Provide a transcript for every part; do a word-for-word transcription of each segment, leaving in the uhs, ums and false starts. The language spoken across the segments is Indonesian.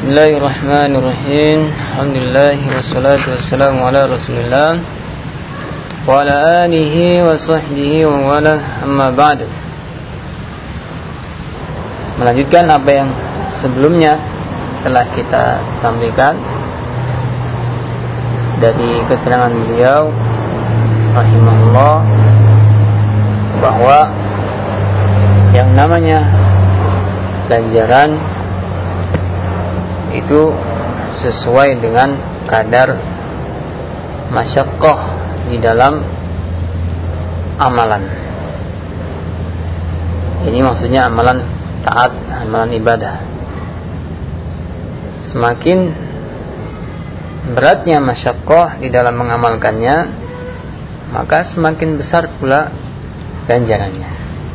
Bismillahirrahmanirrahim. Alhamdulillah wassalatu wassalamu ala Rasulillah wa ala alihi wa sahbihi wa wala, amma ba'du. Melanjutkan apa yang sebelumnya telah kita sampaikan dari keterangan beliau rahimahullah bahwa yang namanya ganjaran itu sesuai dengan kadar masyaqqah di dalam amalan. Ini maksudnya amalan taat, amalan ibadah. Semakin beratnya masyaqqah di dalam mengamalkannya, maka semakin besar pula ganjarannya.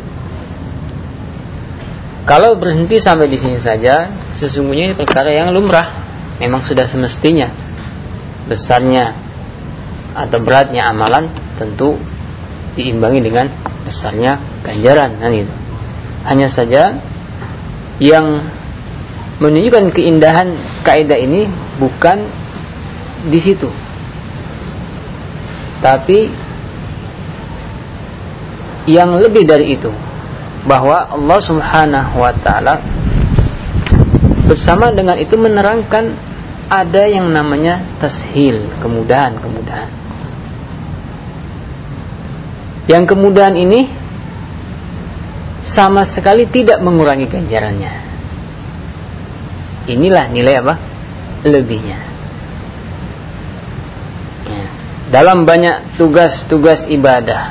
Kalau berhenti sampai di sini saja, sesungguhnya ini perkara yang lumrah, memang sudah semestinya. Besarnya atau beratnya amalan tentu diimbangi dengan besarnya ganjaran, kan gitu. Hanya saja yang menunjukkan keindahan kaidah ini bukan di situ, tapi yang lebih dari itu, bahwa Allah Subhanahu wa ta'ala bersama dengan itu menerangkan ada yang namanya tashil, kemudahan-kemudahan. Yang kemudahan ini sama sekali tidak mengurangi ganjarannya. Inilah nilai apa? Lebihnya. Ya. Dalam banyak tugas-tugas ibadah,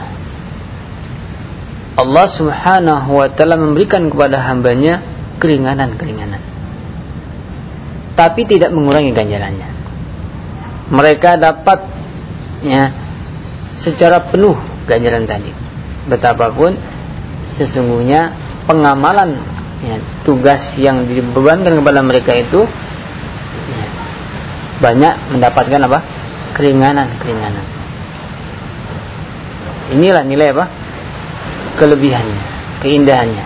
Allah Subhanahu wa ta'ala memberikan kepada hambanya keringanan-keringanan, tapi tidak mengurangi ganjarannya. Mereka dapat ya secara penuh ganjaran tadi. Betapapun sesungguhnya pengamalan ya, tugas yang dibebankan kepada mereka itu ya, banyak mendapatkan apa? Keringanan-keringanan. Inilah nilai apa? Kelebihannya, keindahannya,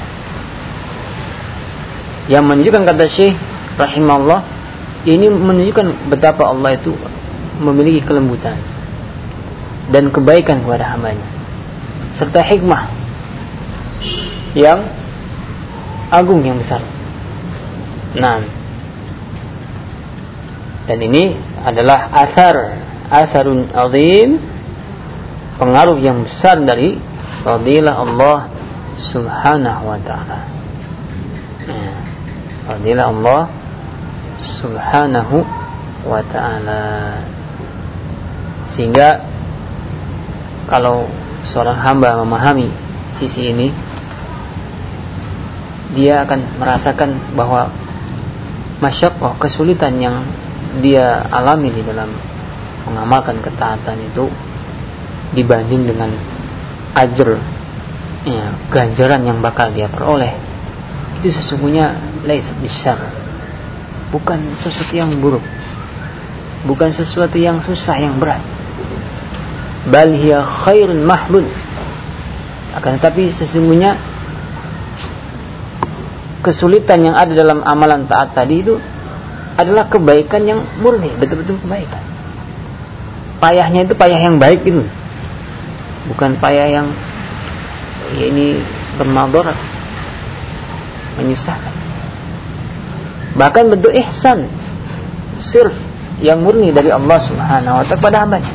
yang menunjukkan, kata Syekh rahimahullah, ini menunjukkan betapa Allah itu memiliki kelembutan dan kebaikan kepada hambanya, serta hikmah yang agung, yang besar. Nah, dan ini adalah athar atharun azim, pengaruh yang besar dari fadilah Allah Subhanahu wa ta'ala. Ya, fadilah Allah Subhanahu wa ta'ala. Sehingga kalau seorang hamba memahami sisi ini, dia akan merasakan bahwa masyaqqah, kesulitan yang dia alami di dalam mengamalkan ketaatan itu dibanding dengan ajr, ya, ganjaran yang bakal dia peroleh, itu sesungguhnya laisa bisyarr, bukan sesuatu yang buruk, bukan sesuatu yang susah, yang berat. Bal hiya khairun mahmud. Akan tetapi sesungguhnya kesulitan yang ada dalam amalan taat tadi itu adalah kebaikan yang murni, betul-betul kebaikan. Payahnya itu payah yang baik itu, bukan payah yang ya, ini bermadarat, menyusahkan. Bahkan bentuk ihsan, sirf yang murni dari Allah Subhanahu wa ta'ala kepada hambanya.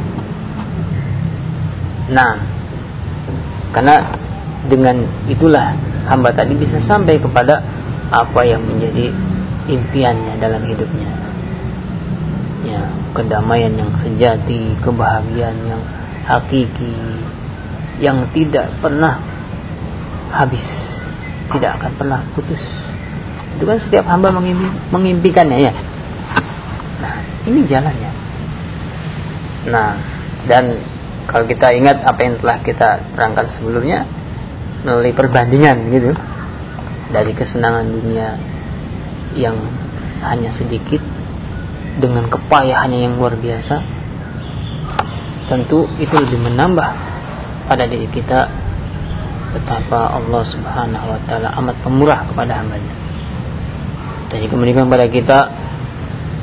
Nah, karena dengan itulah hamba tadi bisa sampai kepada apa yang menjadi impiannya dalam hidupnya, ya, kedamaian yang sejati, kebahagiaan yang hakiki, yang tidak pernah habis, tidak akan pernah putus. Itu kan setiap hamba mengimpi, mengimpikannya, ya. Nah, ini jalannya. Nah, dan kalau kita ingat apa yang telah kita terangkan sebelumnya melalui perbandingan gitu, dari kesenangan dunia yang hanya sedikit dengan kepayahannya yang luar biasa, tentu itu lebih menambah pada diri kita betapa Allah Subhanahu wa ta'ala amat pemurah kepada hambanya. Jadi kembalikan kepada kita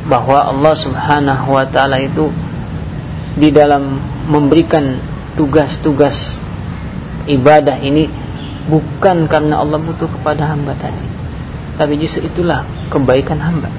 bahwa Allah Subhanahu wa taala itu di dalam memberikan tugas-tugas ibadah ini bukan karena Allah butuh kepada hamba tadi, tapi justru itulah kebaikan hamba.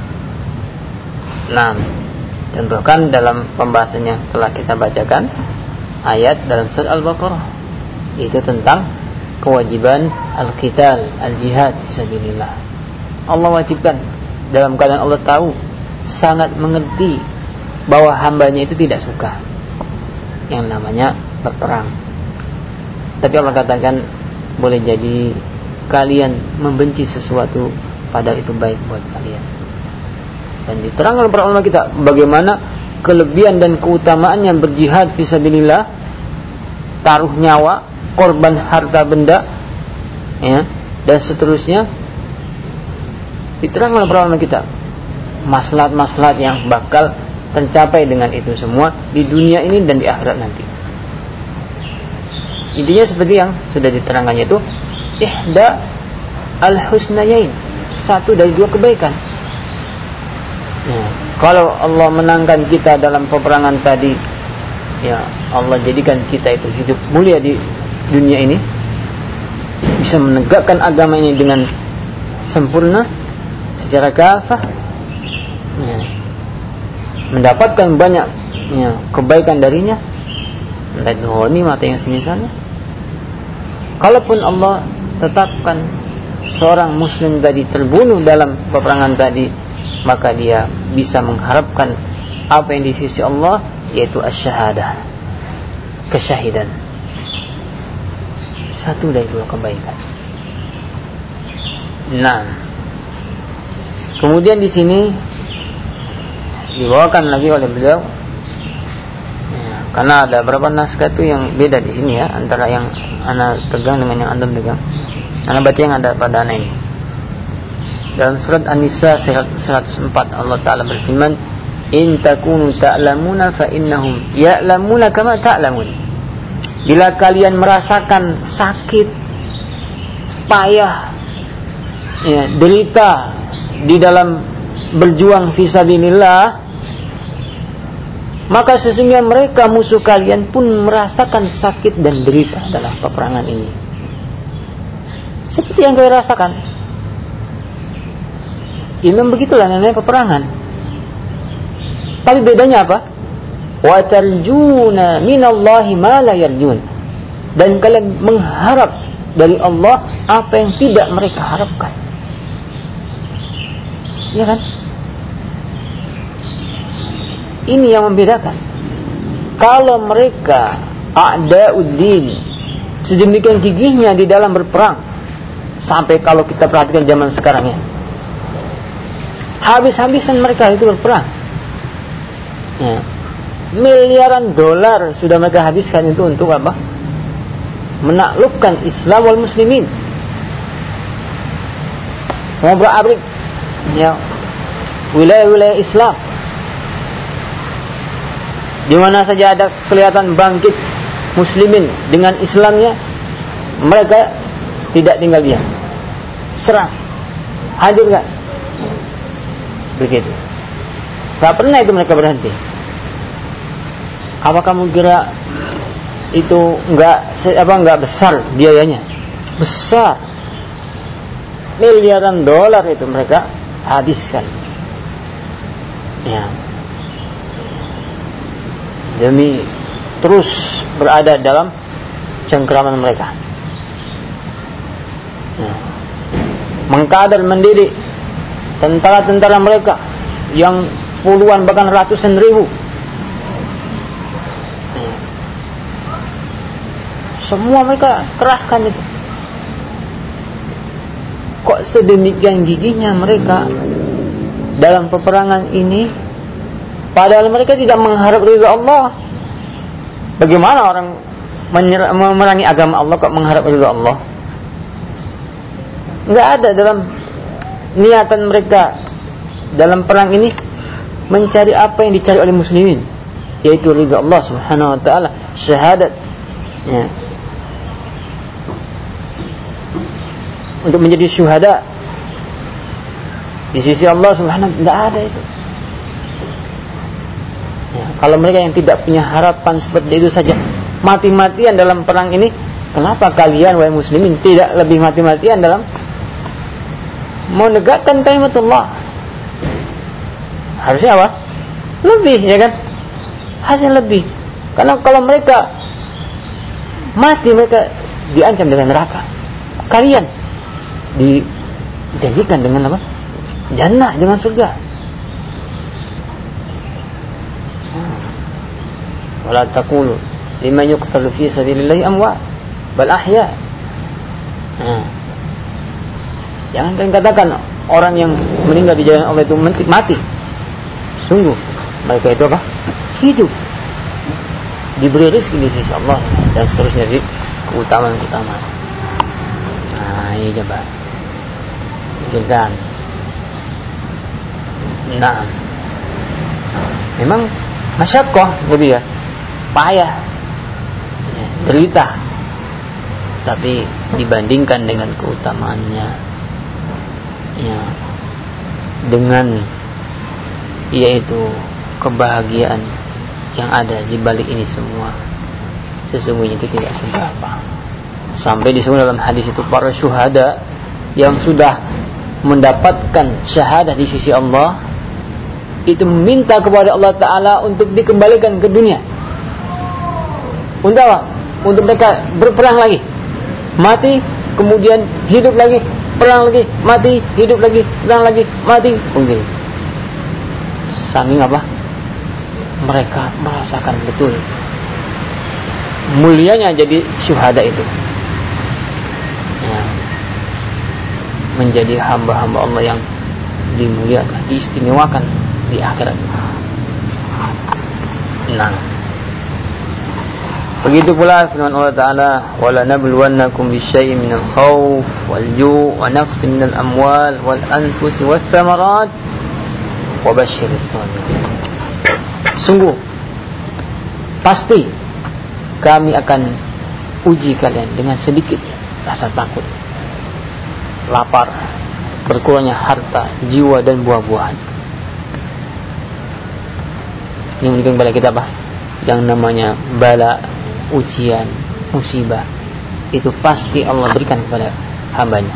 Nah, contohkan dalam pembahasan yang telah kita bacakan ayat dalam surat Al-Baqarah, itu tentang kewajiban al-qital, al-jihad fisabilillah. Allah wajibkan dalam keadaan Allah tahu, sangat mengerti bahwa hambanya itu tidak suka yang namanya berperang. Tapi Allah katakan boleh jadi kalian membenci sesuatu padahal itu baik buat kalian. Dan diterangkan oleh para ulama kita bagaimana kelebihan dan keutamaan yang berjihad fisabilillah, taruh nyawa, korban harta benda, ya, dan seterusnya. Diterangkan oleh para ulama kita maslahat-maslahat yang bakal tercapai dengan itu semua di dunia ini dan di akhirat nanti. Intinya seperti yang sudah diterangkannya itu ihda al-husnayain, satu dari dua kebaikan. Ya, kalau Allah menangkan kita dalam peperangan tadi, ya Allah jadikan kita itu hidup mulia di dunia ini, bisa menegakkan agama ini dengan sempurna secara kafah, ya, mendapatkan banyak, ya, kebaikan darinya, entah itu ghanimah atau yang semisalnya. Kalaupun Allah tetapkan seorang muslim tadi terbunuh dalam peperangan tadi, maka dia bisa mengharapkan apa yang di sisi Allah, yaitu asy-syahadah, kesyahidan. Satu dari dua kebaikan. Nah, kemudian di sini dibawakan lagi oleh beliau, ya, karena ada beberapa naskah itu yang beda di sini, ya, antara yang ana pegang dengan yang anda pegang. Ana baca yang ada pada ana ini. Dalam surat An-Nisa seratus empat Allah Ta'ala berfirman, in takunu ta'lamuna fa innahum ya'lamuna kama ta'lamun. Bila kalian merasakan sakit, payah, ya, derita di dalam berjuang fisabilillah, maka sesungguhnya mereka musuh kalian pun merasakan sakit dan derita dalam peperangan ini, seperti yang kalian rasakan. Ya, memang begitulah namanya peperangan. Tapi bedanya apa? Wa tarjuna minallahi ma la yarjun. Dan kalian mengharap dari Allah apa yang tidak mereka harapkan. Ya kan? Ini yang membedakan. Kalau mereka a'da'uddin sedemikian gigihnya di dalam berperang, sampai kalau kita perhatikan zaman sekarang, ya, habis-habisan mereka itu berperang, ya, miliaran dolar sudah mereka habiskan itu untuk apa? Menaklukkan Islam wal muslimin, ngobrak-abrik, ya, wilayah-wilayah Islam. Di mana saja ada kelihatan bangkit muslimin dengan Islamnya, mereka tidak tinggal diam, serang, hancurkan. Begitu. Tak pernah itu mereka berhenti. Apa kamu kira itu enggak apa enggak besar biayanya? Besar. Miliaran dolar itu mereka habiskan. Ya. Demi terus berada dalam cengkraman mereka. Ya. Mengkader mendidik tentara-tentara mereka yang puluhan bahkan ratusan ribu. Ya. Semua mereka kerahkan itu. Kok sedemikian gigihnya mereka dalam peperangan ini, padahal mereka tidak mengharap ridha Allah. Bagaimana orang memerangi agama Allah kok mengharap ridha Allah? Enggak ada dalam niatan mereka dalam perang ini mencari apa yang dicari oleh muslimin, yaitu ridha Allah Subhanahu wa taala, syahadat, ya, untuk menjadi syuhada di sisi Allah Subhanahu wa taala. Tidak ada itu. Ya, kalau mereka yang tidak punya harapan seperti itu saja mati-matian dalam perang ini, kenapa kalian wahai muslimin tidak lebih mati-matian dalam menegakkan kalimatullah? Harusnya apa? Lebih, ya kan? Hasil lebih. Karena kalau mereka mati, mereka diancam dengan neraka. Kalian dijanjikan dengan apa? Jannah, dengan surga. Wala taqulu liman yuqtalu fi sabilillahi amwat bal ahya. Nah, jangan kalian katakan orang yang meninggal di jalan Allah itu mati. Sungguh mereka itu apa? Hidup, diberi rezeki di sisi Allah dan seterusnya, di keutamaan-keutamaan. Nah, ini coba pikirkan. Nah, memang masyaqqah lebih ya, payah, ya, derita, tapi dibandingkan dengan keutamaannya, ya, dengan yaitu kebahagiaan yang ada di balik ini semua, sesungguhnya itu tidak seberapa. Sampai disebut dalam hadis itu para syuhada yang sudah mendapatkan syahadah di sisi Allah itu meminta kepada Allah Ta'ala untuk dikembalikan ke dunia. Untuk apa? Untuk mereka berperang lagi, mati, kemudian hidup lagi, perang lagi, mati, hidup lagi, perang lagi, mati. Begini. Saking apa? Mereka merasakan betul mulianya jadi syuhada itu, ya, menjadi hamba-hamba Allah yang dimuliakan, diistimewakan di akhirat. Nah, begitu pula firman Allah Ta'ala, wala nabluwannakum bisyai'in minal khawf wal ju' wa naqsin minal amwal wal anfusi was thamarat wa basyiris sabirin. Sungguh pasti kami akan uji kalian dengan sedikit rasa takut, lapar, berkurangnya harta, jiwa dan buah-buahan. Yang menunjukkan kepada kita apa? Yang namanya bala, ujian, musibah, itu pasti Allah berikan kepada hambanya.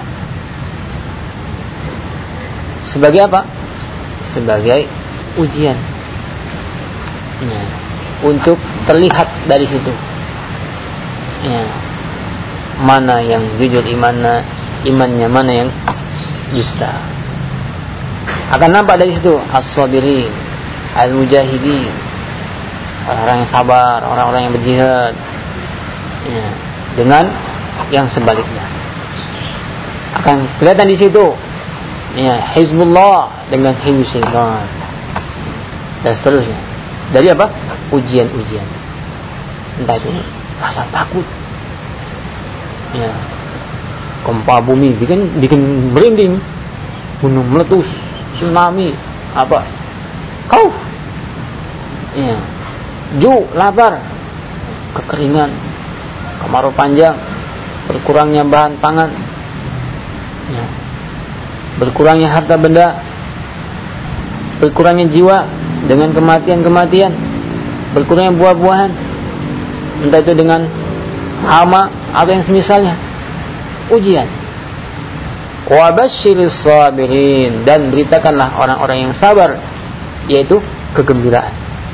Sebagai apa? Sebagai ujian, ya, untuk terlihat dari situ, ya, mana yang jujur imannya, imannya mana yang dusta. Akan nampak dari situ as-sabirin, al-mujahidin, orang-orang yang sabar, orang-orang yang berjihad, ya, dengan yang sebaliknya akan kelihatan di situ, ya, Hizbullah dengan Hizbul Syaitan dan seterusnya. Dari apa? Ujian-ujian, entah itu rasa takut, ya, gempa bumi bikin bikin merinding, gunung meletus, tsunami, apa, kau, ya, ju, lapar, kekeringan, kemarau panjang, berkurangnya bahan pangan, ya, berkurangnya harta benda, berkurangnya jiwa dengan kematian-kematian, berkurangnya buah-buahan, entah itu dengan hama atau yang semisalnya. Ujian. Wa basyiris sabirin, dan beritakanlah orang-orang yang sabar, yaitu kegembiraan.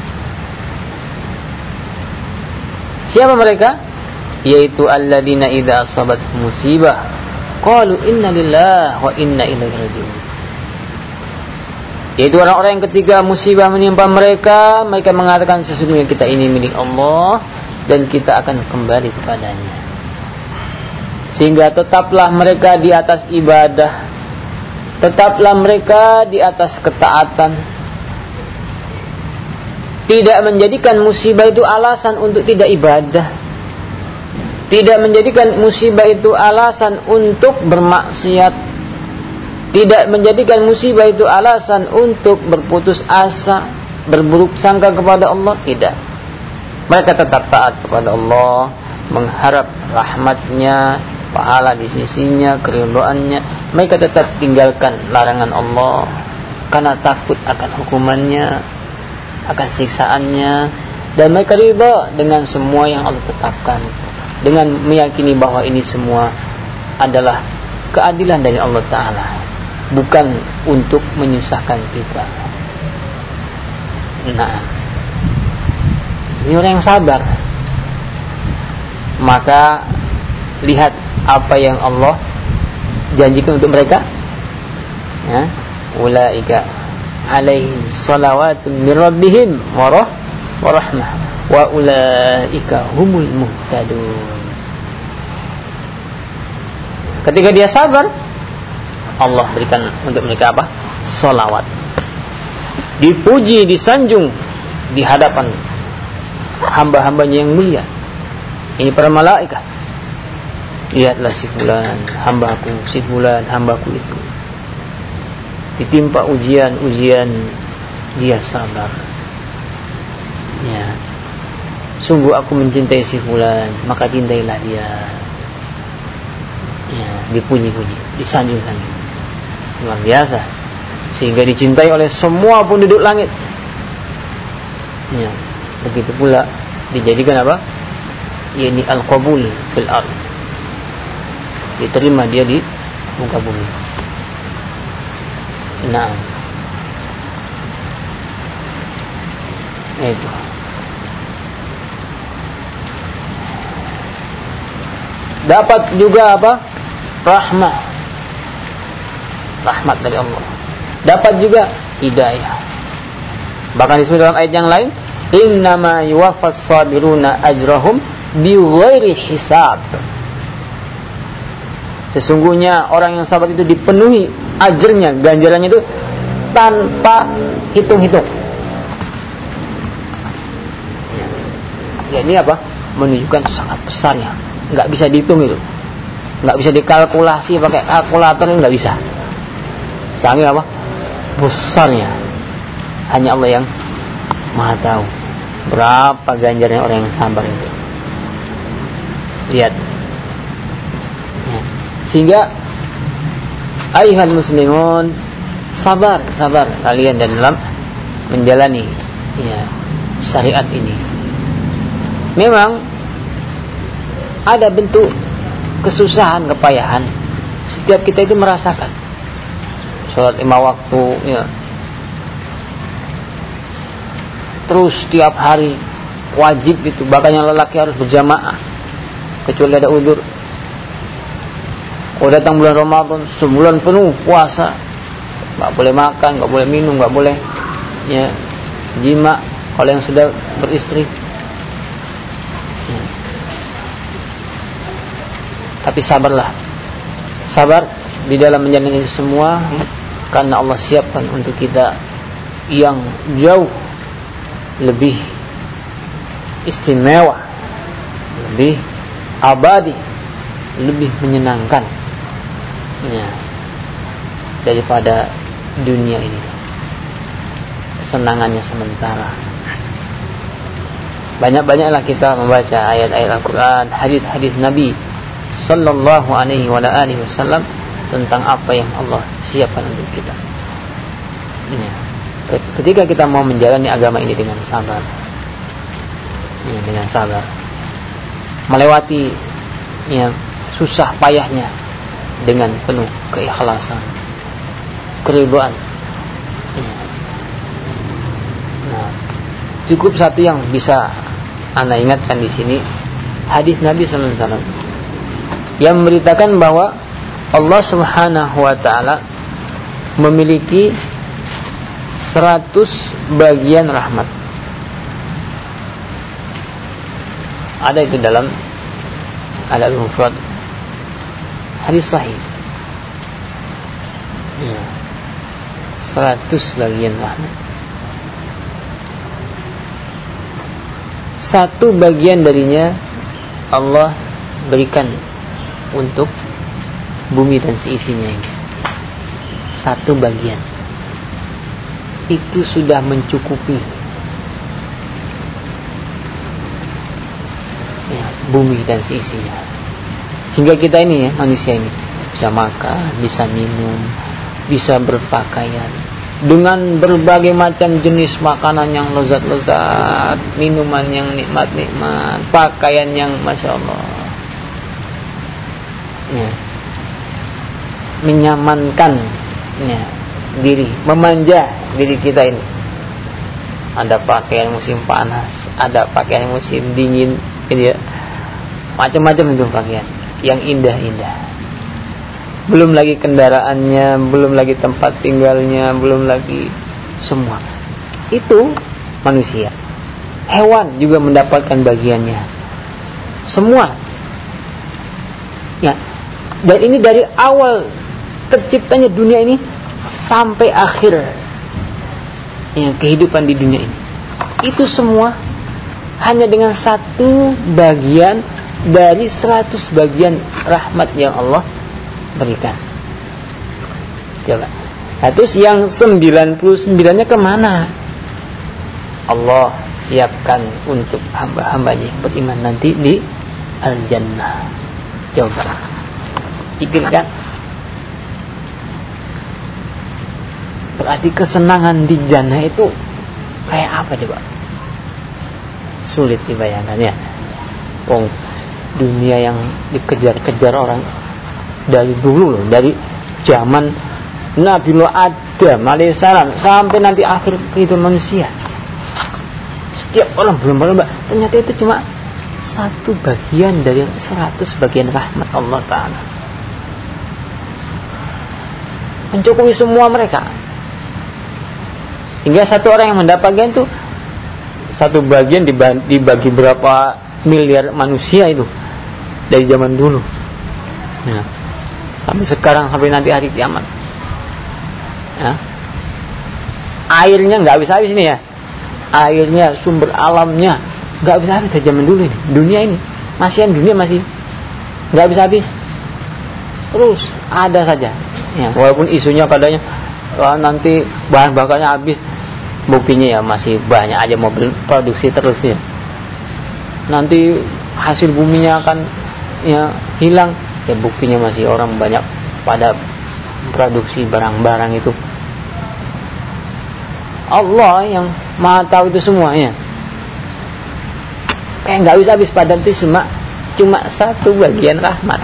Siapa mereka? Yaitu alladzina idza asabat musibah qalu inna lillahi wa inna ilaihi raji'un. Yaitu orang-orang yang ketika musibah menimpa mereka, mereka mengatakan sesungguhnya kita ini milik Allah dan kita akan kembali kepadanya. Sehingga tetaplah mereka di atas ibadah, tetaplah mereka di atas ketaatan, tidak menjadikan musibah itu alasan untuk tidak ibadah, tidak menjadikan musibah itu alasan untuk bermaksiat, tidak menjadikan musibah itu alasan untuk berputus asa, berburuk sangka kepada Allah. Tidak. Mereka tetap taat kepada Allah, mengharap rahmatnya, pahala di sisinya, keridhaannya. Mereka tetap tinggalkan larangan Allah karena takut akan hukumannya, akan siksaannya, dan mereka ridha dengan semua yang Allah tetapkan, dengan meyakini bahwa ini semua adalah keadilan dari Allah Ta'ala, bukan untuk menyusahkan kita. Nah, ini orang yang sabar. Maka lihat apa yang Allah janjikan untuk mereka, ya, ulaika alaihim salawatun min rabbihim wa rahmah wa ulaika humul muhtadun. Ketika dia sabar, Allah berikan untuk mereka apa? Salawat. Dipuji, disanjung di hadapan hamba-hambanya yang mulia. Ini para malaikat. Lihatlah si fulan, hambaku, si fulan, hambaku itu. Ditimpa ujian-ujian, dia sabar. Ya. Sungguh aku mencintai si fulan, maka cintailah dia. Ya, dipuji-puji, disanjung-sanjung. Luar biasa. Sehingga dicintai oleh semua penduduk langit. Ya. Begitu pula dijadikan apa? Ini al-qabul fil ardh. Diterima dia di muka bumi. Nah, itu. Dapat juga apa? Rahmah. Rahmat dari Allah. Dapat juga hidayah. Bahkan disebut dalam ayat yang lain, innama yuwaffas sabiruna ajrahum bighairi hisab. Sesungguhnya orang yang sabar itu dipenuhi ajarnya, ganjarannya itu tanpa hitung-hitung. Ya, ini apa? Menunjukkan sangat besarnya. Nggak bisa dihitung itu. Nggak bisa dikalkulasi pakai kalkulator, nggak bisa. Sangat apa? Besarnya. Hanya Allah yang Maha tahu berapa ganjarannya orang yang sabar itu. Lihat. Ya. Sehingga ayuhal muslimun, sabar, sabar kalian dalam menjalani ya, syariat ini. Memang ada bentuk kesusahan, kepayahan. Setiap kita itu merasakan. Sholat lima waktu, ya. Terus setiap hari wajib itu, bahkan yang lelaki harus berjamaah kecuali ada udzur. Kalau datang bulan Ramadan, sebulan penuh puasa, nggak boleh makan, nggak boleh minum, nggak boleh ya jima kalau yang sudah beristri. Ya. Tapi sabarlah, sabar di dalam menjalani itu semua, karena Allah siapkan untuk kita yang jauh lebih istimewa, lebih abadi, lebih menyenangkan ya, daripada dunia ini. Kesenangannya sementara. Banyak-banyaklah kita membaca ayat-ayat Al-Quran, hadis-hadis Nabi Sallallahu alaihi wa alihi wasallam tentang apa yang Allah siapkan untuk kita ya. Ketika kita mau menjalani agama ini dengan sabar ya, dengan sabar melewati ya, susah payahnya dengan penuh keikhlasan, keridhaan ya. Nah, cukup satu yang bisa ana ingatkan di sini, hadis Nabi sallallahu alaihi wasallam yang memberitakan bahwa Allah Subhanahu wa taala memiliki seratus bagian rahmat. Ada itu dalam Al-Mufrad, hadis sahih. Ya. seratus bagian rahmat. Satu bagian darinya Allah berikan untuk bumi dan seisinya ini. Satu bagian itu sudah mencukupi ya, bumi dan seisinya. Sehingga kita ini ya, manusia ini bisa makan, bisa minum, bisa berpakaian, dengan berbagai macam jenis makanan yang lezat-lezat, minuman yang nikmat-nikmat, pakaian yang masya Allah, ya, menyamankan ya, diri, memanja diri kita ini. Ada pakaian musim panas, ada pakaian musim dingin, gitu ya. Macam-macam itu pakaian yang indah-indah. Belum lagi kendaraannya, belum lagi tempat tinggalnya, belum lagi semua. Itu manusia. Hewan juga mendapatkan bagiannya. Semua. Ya. Dan ini dari awal terciptanya dunia ini sampai akhir ya, kehidupan di dunia ini. Itu semua hanya dengan satu bagian dari seratus bagian rahmat yang Allah berikan. Coba. Nah, terus yang sembilan puluh sembilan-nya kemana? Allah siapkan untuk hamba-hambanya yang beriman nanti di Al-Jannah. Coba pikirkan. Berarti kesenangan di Jannah itu kayak apa coba? Sulit dibayangkan ya. Wong dunia yang dikejar-kejar orang dari dulu loh, dari zaman Nabi Adam alaihissalam sampai nanti akhir kehidupan manusia. Setiap orang berlomba-lomba, ternyata itu cuma satu bagian dari seratus bagian rahmat Allah Ta'ala. Mencukupi semua mereka. Hingga satu orang yang mendapatkan itu satu bagian dibagi berapa miliar manusia itu dari zaman dulu. Ya. Sampai sekarang, sampai nanti hari kiamat ya. Airnya nggak habis-habis ini ya. Airnya, sumber alamnya nggak habis-habis dari zaman dulu ini. Dunia ini masihan, dunia masih nggak habis-habis, terus ada saja ya. Walaupun isunya katanya wah, nanti bahan bakarnya habis, buktinya ya masih banyak aja mobil produksi terus ya. Nanti hasil buminya akan ya hilang, ya buktinya masih orang banyak pada produksi barang-barang itu. Allah yang maha tahu itu semuanya. Kayak nggak bisa habis, padahal itu cuma cuma satu bagian rahmat.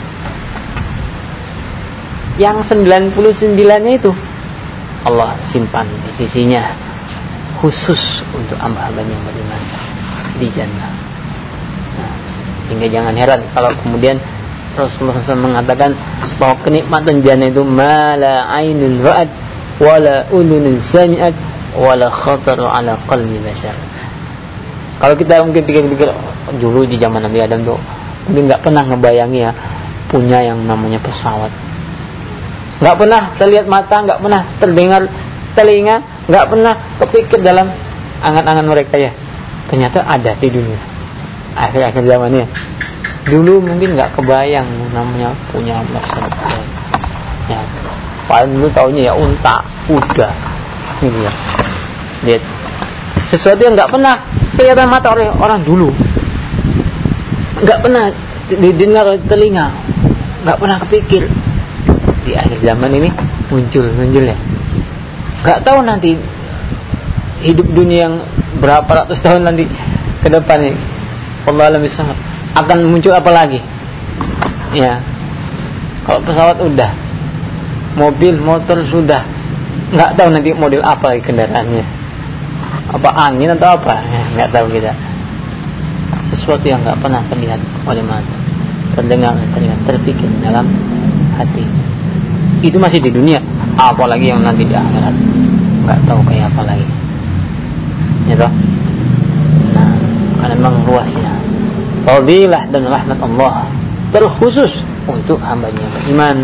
Yang sembilan puluh sembilan-nya itu Allah simpan di sisinya khusus untuk hamba-hambanya yang beriman di Jannah. Nah, sehingga jangan heran kalau kemudian Rasulullah shallallahu alaihi wasallam mengatakan bahwa kenikmatan Jannah itu mala ainun ra'at wala udhunun sami'at wala khatar ala qalbi bashar. Kalau kita mungkin pikir-pikir dulu di zaman Nabi Adam tuh mungkin nggak pernah ngebayangi ya punya yang namanya pesawat, nggak pernah terlihat mata, nggak pernah terdengar telinga, nggak pernah kepikir dalam angan-angan mereka ya. Ternyata ada di dunia akhir-akhir zamannya. Dulu mungkin nggak kebayang namanya punya pesawat ya. Paling dulu taunya ya unta, kuda gitu ya. Lihat sesuatu yang nggak pernah kelihatan mata oleh orang dulu, nggak pernah didengar oleh telinga, nggak pernah kepikir. Di akhir zaman ini muncul muncul ya. Nggak tahu nanti hidup dunia yang berapa ratus tahun nanti ke depan ini, Allah alam bisawab, akan muncul apa lagi ya. Kalau pesawat udah, mobil motor sudah, nggak tahu nanti model apa lagi kendaraannya, apa angin atau apa ya, nggak tahu kita. Sesuatu yang nggak pernah terlihat oleh mata, terdengar, terlihat, terpikir dalam hati. Itu masih di dunia, apalagi yang nanti di akhirat, nggak tahu kayak apa lagi ya toh. Nah, karena memang luasnya fadilah dan rahmat Allah terkhusus untuk hambanya yang beriman.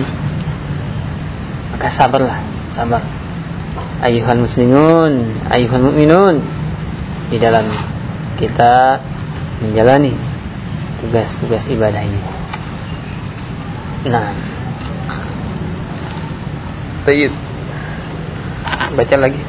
Maka sabarlah, sabar ayuhal muslimun, ayuhal mu'minun, di dalam kita menjalani tugas-tugas ibadah ini. Nah, baik, baca lagi.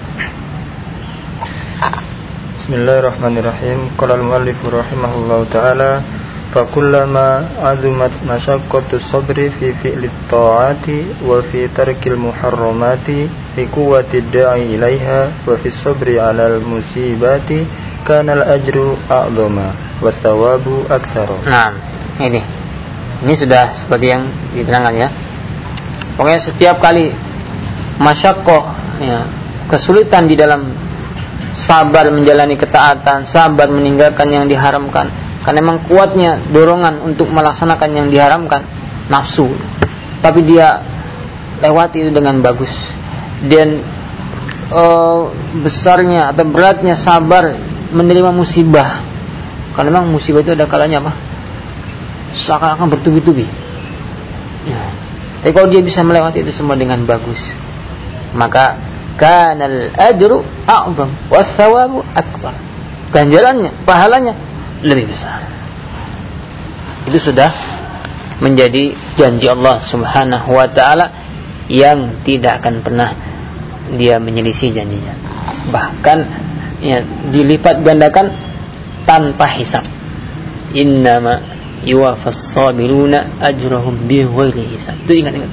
Bismillahirrahmanirrahim. Qala al-muallif rahimahullahu taala فكلما عظمت مشقة الصبر في فعل الطاعات وفي ترك المحرمات لقوة الداعي إليها وفي الصبر على المصيبات كان الأجر أعظم والثواب أكثر. Nah, ini ini sudah seperti yang diterangkan ya. Pokoknya setiap kali masyaqqah, ya, kesulitan di dalam sabar menjalani ketaatan, sabar meninggalkan yang diharamkan. Karena memang kuatnya dorongan untuk melaksanakan yang diharamkan, nafsu. Tapi dia lewati itu dengan bagus. Dan uh, besarnya atau beratnya sabar menerima musibah. Karena memang musibah itu ada kalanya apa? Seakan-akan bertubi-tubi. Ya. Tapi kalau dia bisa melewati itu semua dengan bagus, maka kanal ajru a'zam was thawabu akbar. Ganjarannya, pahalanya lebih besar. Itu sudah menjadi janji Allah Subhanahu wa taala yang tidak akan pernah dia menyelisih janjinya. Bahkan ya, dilipat gandakan tanpa hisab. Innama yuwaffas sabiruna ajrahum bighairi hisab. Itu ingat-ingat.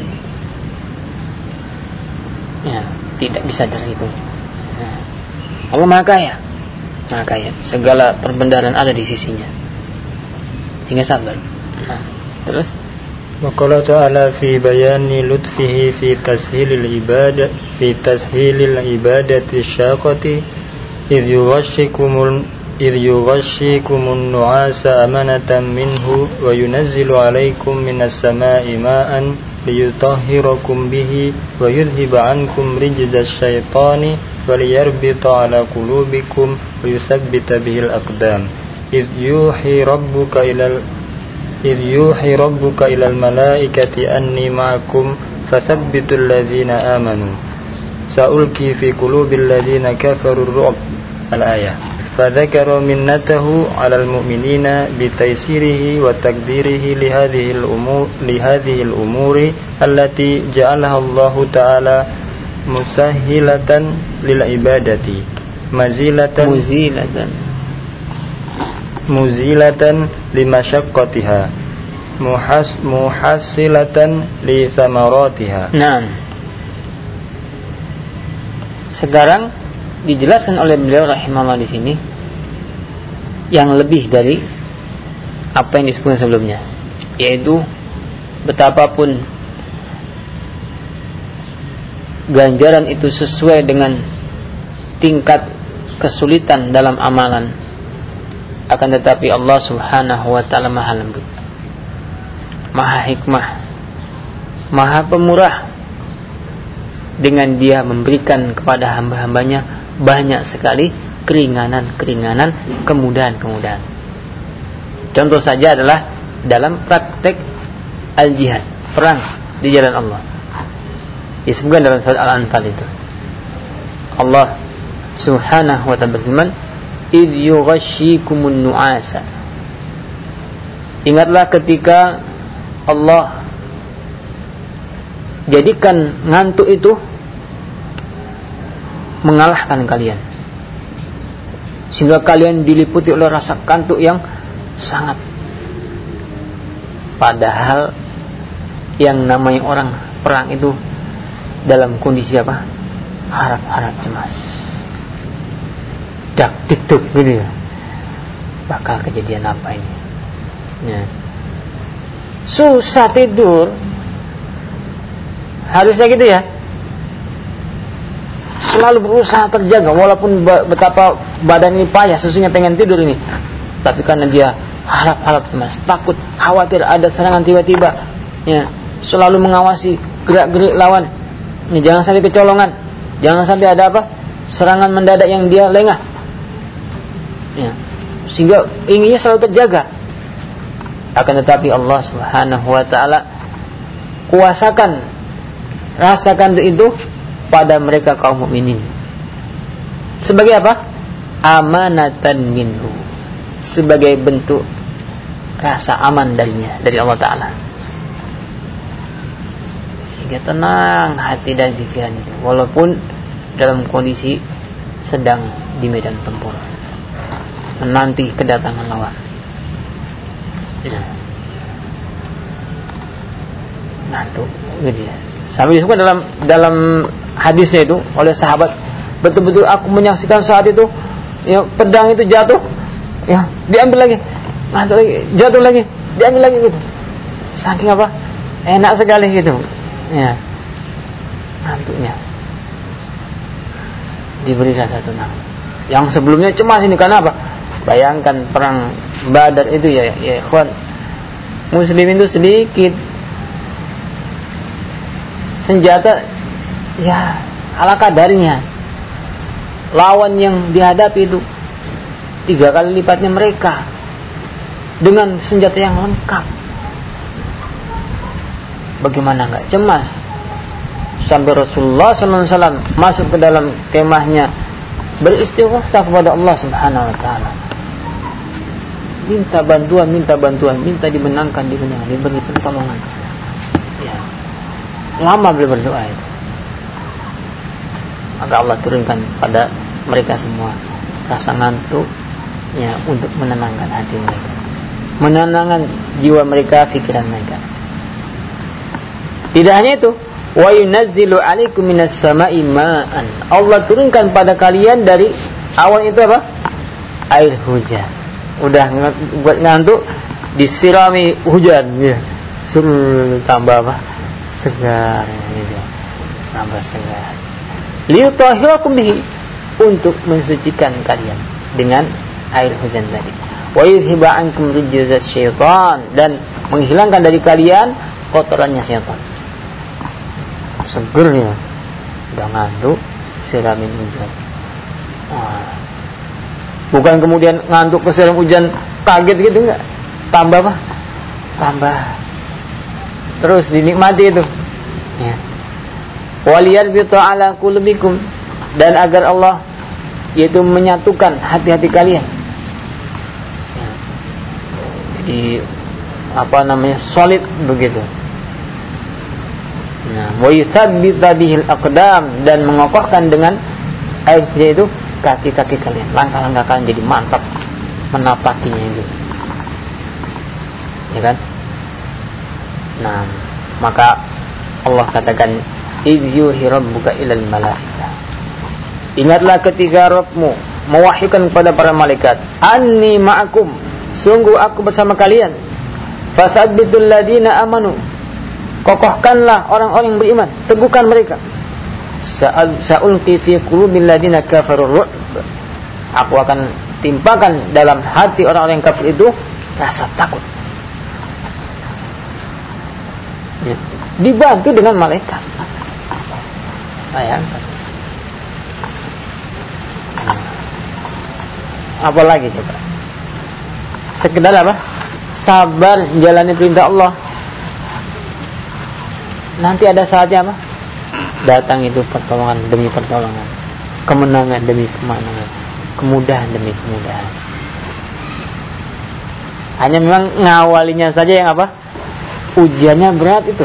Ya, tidak bisa dari itu. Ya. Allah Maha Kaya. Maha Kaya. Segala perbendaharaan ada di sisinya. Sehingga sabar. Nah, terus wa qala ta'ala fi bayani lutfihi fi tashilil ibadah fi tashilil ibadati syaqati idh yughashshikumul idh yughashshikumun nu'asa amanatan minhu wa yunazzilu 'alaykum minas samaa'i ma'an liyutahhirakum bihi wa yudhhiba 'ankum rijzasy syaitani وَلِيَرْبِطَ عَلَى قُلُوبِكُمْ وَيُثَبِّتَ بِهِ الْأَقْدَامَ إِذْ يُوحِي رَبُّكَ إِلَى إِذْ يُوحِي رَبُّكَ إِلَى الْمَلَائِكَةِ أَنِّي مَعَكُمْ فَثَبِّتُوا الَّذِينَ آمَنُوا سَأُلْقِي فِي قُلُوبِ الَّذِينَ كَفَرُوا الرُّعْبَ الآية فذكر منته على المؤمنين بتيسيره وتقديره لهذه الأمور لهذه الأمور التي جعلها الله تعالى مسهلة للعبادة مزيلة مزيلة مزيلة لمشقتها محس محصلة لثمراتها. Nah, sekarang dijelaskan oleh beliau rahimahullah di sini yang lebih dari apa yang disebutkan sebelumnya, yaitu betapapun ganjaran itu sesuai dengan tingkat kesulitan dalam amalan, akan tetapi Allah Subhanahu wa ta'ala maha lembut, maha hikmah, maha pemurah, dengan dia memberikan kepada hamba-hambanya banyak sekali keringanan-keringanan, kemudahan-kemudahan. Contoh saja adalah dalam praktek al-jihad, perang di jalan Allah. Disebutkan dalam surat Al-Anfal itu, Allah Subhanahu wa ta'ala berfirman, idh yughashshikumun nu'asa. Ingatlah ketika Allah jadikan ngantuk itu mengalahkan kalian, sehingga kalian diliputi oleh rasa kantuk yang sangat. Padahal yang namanya orang perang itu dalam kondisi apa? Harap-harap cemas, dak dikduk gitu ya. Bakal kejadian apa ini? Ya. Susah tidur. Harusnya gitu ya. Selalu berusaha terjaga walaupun betapa badan ini payah, susunya pengen tidur ini. Tapi karena dia harap-harap cemas, takut, khawatir ada serangan tiba-tiba. Ya, selalu mengawasi gerak-gerik lawan. Ya, jangan sampai kecolongan, jangan sampai ada apa? Serangan mendadak yang dia lengah. Ya, sehingga inginnya selalu terjaga. Akan tetapi Allah Subhanahu wa ta'ala kuasakan, rasakan itu pada mereka kaum mukminin. Sebagai apa? Amanatan minhu. Sebagai bentuk rasa aman darinya, dari Allah Ta'ala. Sehingga tenang hati dan pikiran itu, walaupun dalam kondisi sedang di medan tempur, menanti kedatangan lawan. Ya. Ngantuk gitu ya. Sampai disebutkan dalam dalam hadisnya itu oleh sahabat, betul-betul aku menyaksikan saat itu ya pedang itu jatuh, ya diambil lagi, ngantuk lagi, jatuh lagi, diambil lagi gitu. Saking apa? Enak sekali gitu. Ya. Ngantuknya. Diberi rasa tenang. Yang sebelumnya cemas ini karena apa? Bayangkan perang Badar itu ya, ya ikhwan. Muslimin itu sedikit. Senjata ya ala kadarnya. Lawan yang dihadapi itu tiga kali lipatnya mereka dengan senjata yang lengkap. Bagaimana enggak cemas? Sampai Rasulullah sallallahu alaihi wasallam masuk ke dalam kemahnya beristighatsah kepada Allah Subhanahu wa taala. Minta bantuan, minta bantuan, minta dimenangkan, dimenangkan, diberi pertolongan. Ya. Lama beliau berdoa itu. Maka Allah turunkan pada mereka semua rasa ngantuk ya untuk menenangkan hati mereka. Menenangkan jiwa mereka, pikiran mereka. Tidak hanya itu, wa yunazzilu 'alaikum minas sama'i ma'an. Allah turunkan pada kalian dari awan itu apa? Air hujan. Udah buat ngantuk disirami hujan ya. Suruh tambah apa? Segar gitu. Tambah segar. Liyutahhirakum bihi, untuk mensucikan kalian dengan air hujan tadi. Wa yuzhiba 'ankum rijzas syaitan, dan menghilangkan dari kalian kotorannya syaitan. Seger ya, udah ngantuk siramin hujan. Nah, bukan kemudian ngantuk kesiram hujan kaget gitu enggak, tambah apa? Tambah terus dinikmati itu. Ya. Waliyarbita ala qulubikum, dan agar Allah yaitu menyatukan hati-hati kalian. Ya. Jadi apa namanya solid begitu. Nah, wa yuthabbita bihil aqdam, dan mengokohkan dengan air yaitu kaki-kaki kalian, langkah-langkah kalian jadi mantap menapakinya itu. Ya kan? Nah, maka Allah katakan idh yuhi rabbuka ilal malaika. Ingatlah ketika Rabbmu mewahyukan kepada para malaikat, anni ma'akum, sungguh aku bersama kalian. Fasabbitul ladina amanu, kokohkanlah orang-orang yang beriman, teguhkan mereka. Sa'ulqi fi qulubil ladina kafaru ru'b, aku akan timpakan dalam hati orang-orang yang kafir itu rasa takut. Ya. Dibantu dengan malaikat. Bayangkan. Apa lagi coba? Sekedar apa? Sabar jalani perintah Allah. Nanti ada saatnya apa? Datang itu pertolongan demi pertolongan, kemenangan demi kemenangan, kemudahan demi kemudahan. Hanya memang ngawalinya saja yang apa? Ujiannya berat itu.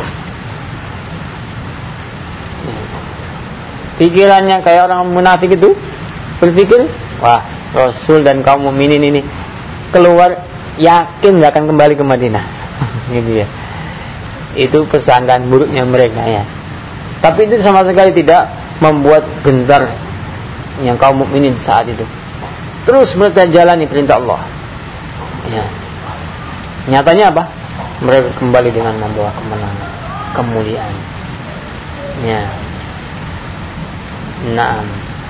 Pikirannya kayak orang munafik itu, berpikir, wah, Rasul dan kaum mukminin ini keluar yakin gak akan kembali ke Madinah. Gitu ya. Itu persangkaan buruknya mereka ya. Tapi itu sama sekali tidak membuat gentar yang kaum mukminin saat itu. Terus mereka jalani perintah Allah. Ya. Nyatanya apa? Mereka kembali dengan membawa kemenangan, kemuliaan. Ya. Naam.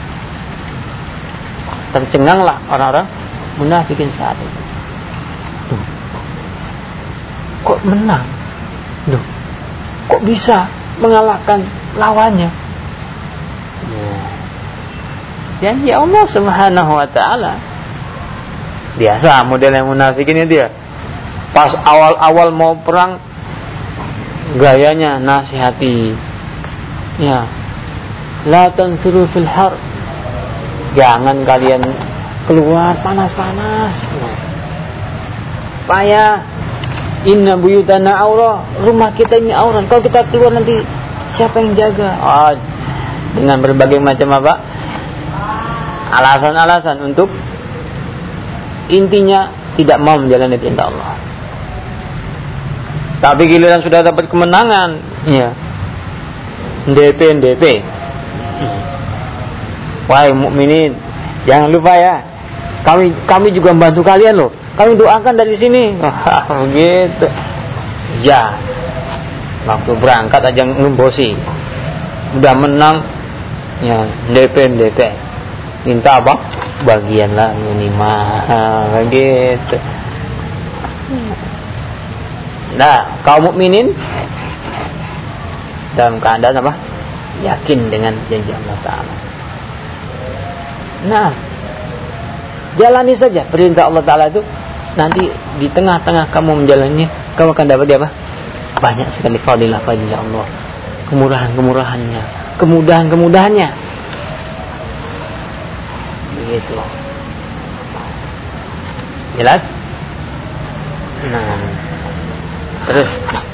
Tercenganglah orang-orang munafikin saat itu. Duh. Kok menang? Duh. Kok bisa mengalahkan lawannya? Ya. Janji Allah Subhanahu wa taala. Biasa model yang munafikin itu ya. Pas awal-awal mau perang, gayanya nasihati. Ya. La tanfiru fil har. Jangan kalian keluar panas-panas. Payah. Inna buyutana aurah. Rumah kita ini aurah. Kalau kita keluar nanti siapa yang jaga? Oh, dengan berbagai macam apa? Alasan-alasan untuk intinya tidak mau menjalani perintah Allah. Tapi giliran sudah dapat kemenangan, ya, D P D P. Wahai mukminin, jangan lupa ya, kami kami juga membantu kalian loh. Kami doakan dari sini. Begitu. Ya. Waktu berangkat aja ngembosi. Udah menang, ya, D P D P. Minta apa? Bagian lah minimal. Begitu. Nah, kaum mukminin dalam keadaan apa? Yakin dengan janji Allah Ta'ala. Nah, jalani saja perintah Allah Ta'ala itu. Nanti di tengah-tengah kamu menjalaninya, kamu akan dapat apa? Banyak sekali fadilah-fadilah Allah, kemurahan-kemurahannya, kemudahan-kemudahannya. Begitu. Jelas? Nah, terus.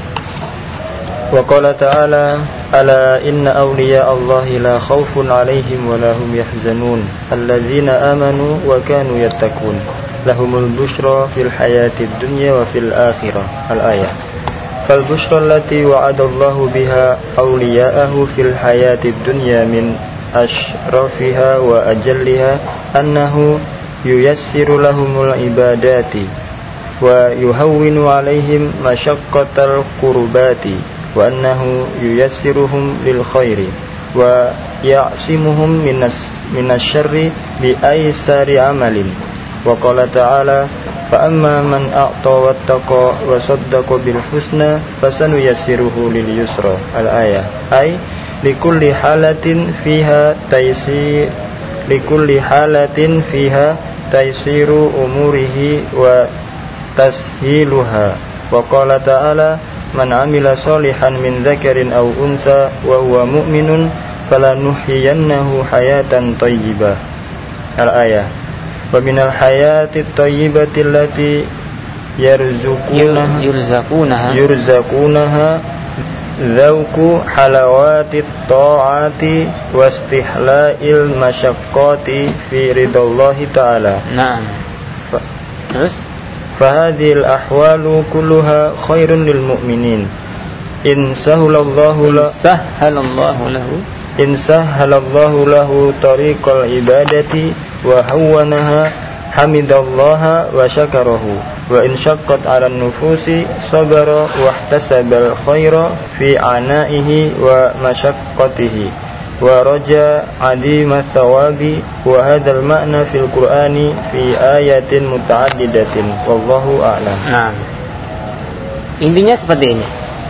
وقال تعالى ألا إن أولياء الله لا خوف عليهم ولا هم يحزنون الذين آمنوا وكانوا يتقون لهم البشرى في الحياة الدنيا وفي الآخرة الآية. فالبشرى التي وعد الله بها أولياءه في الحياة الدنيا من أشرفها وأجلها أنه ييسر لهم العبادات ويهون عليهم مشقة القربات وأنه ييسرهم للخير ويعصمهم من الشر بأيسر عمل. وقال تعالى فأما من أعطى واتقى وصدق بالحسنى فسنيسره لليسرى الآية. أي لكل حالة فيها تيسير لكل حالة فيها تيسير أموره وتسهيلها. وقال تعالى من عمل صالحا من ذكر أو أنثى وهو مؤمن فلنحيينه حياة طيبة الآية. ومن الحياة الطيبة التي يرزقونها يرزقونها, يرزقونها ذوق حلاوات الطاعات واستحلاء المشقات في رضا الله تعالى. نعم. ف... فهذه الأحوال كلها خير للمؤمنين إن سهل الله له سهل الله له إن سهل الله له طريق العبادة وهونها حمد الله وشكره وإن شقت على النفوس صبر واحتسب الخير في عنائه ومشقته ورجى عظيم الثواب. وهذا المعنى في القرآن في آيات متعددة والله أعلم. Nah, intinya seperti ini,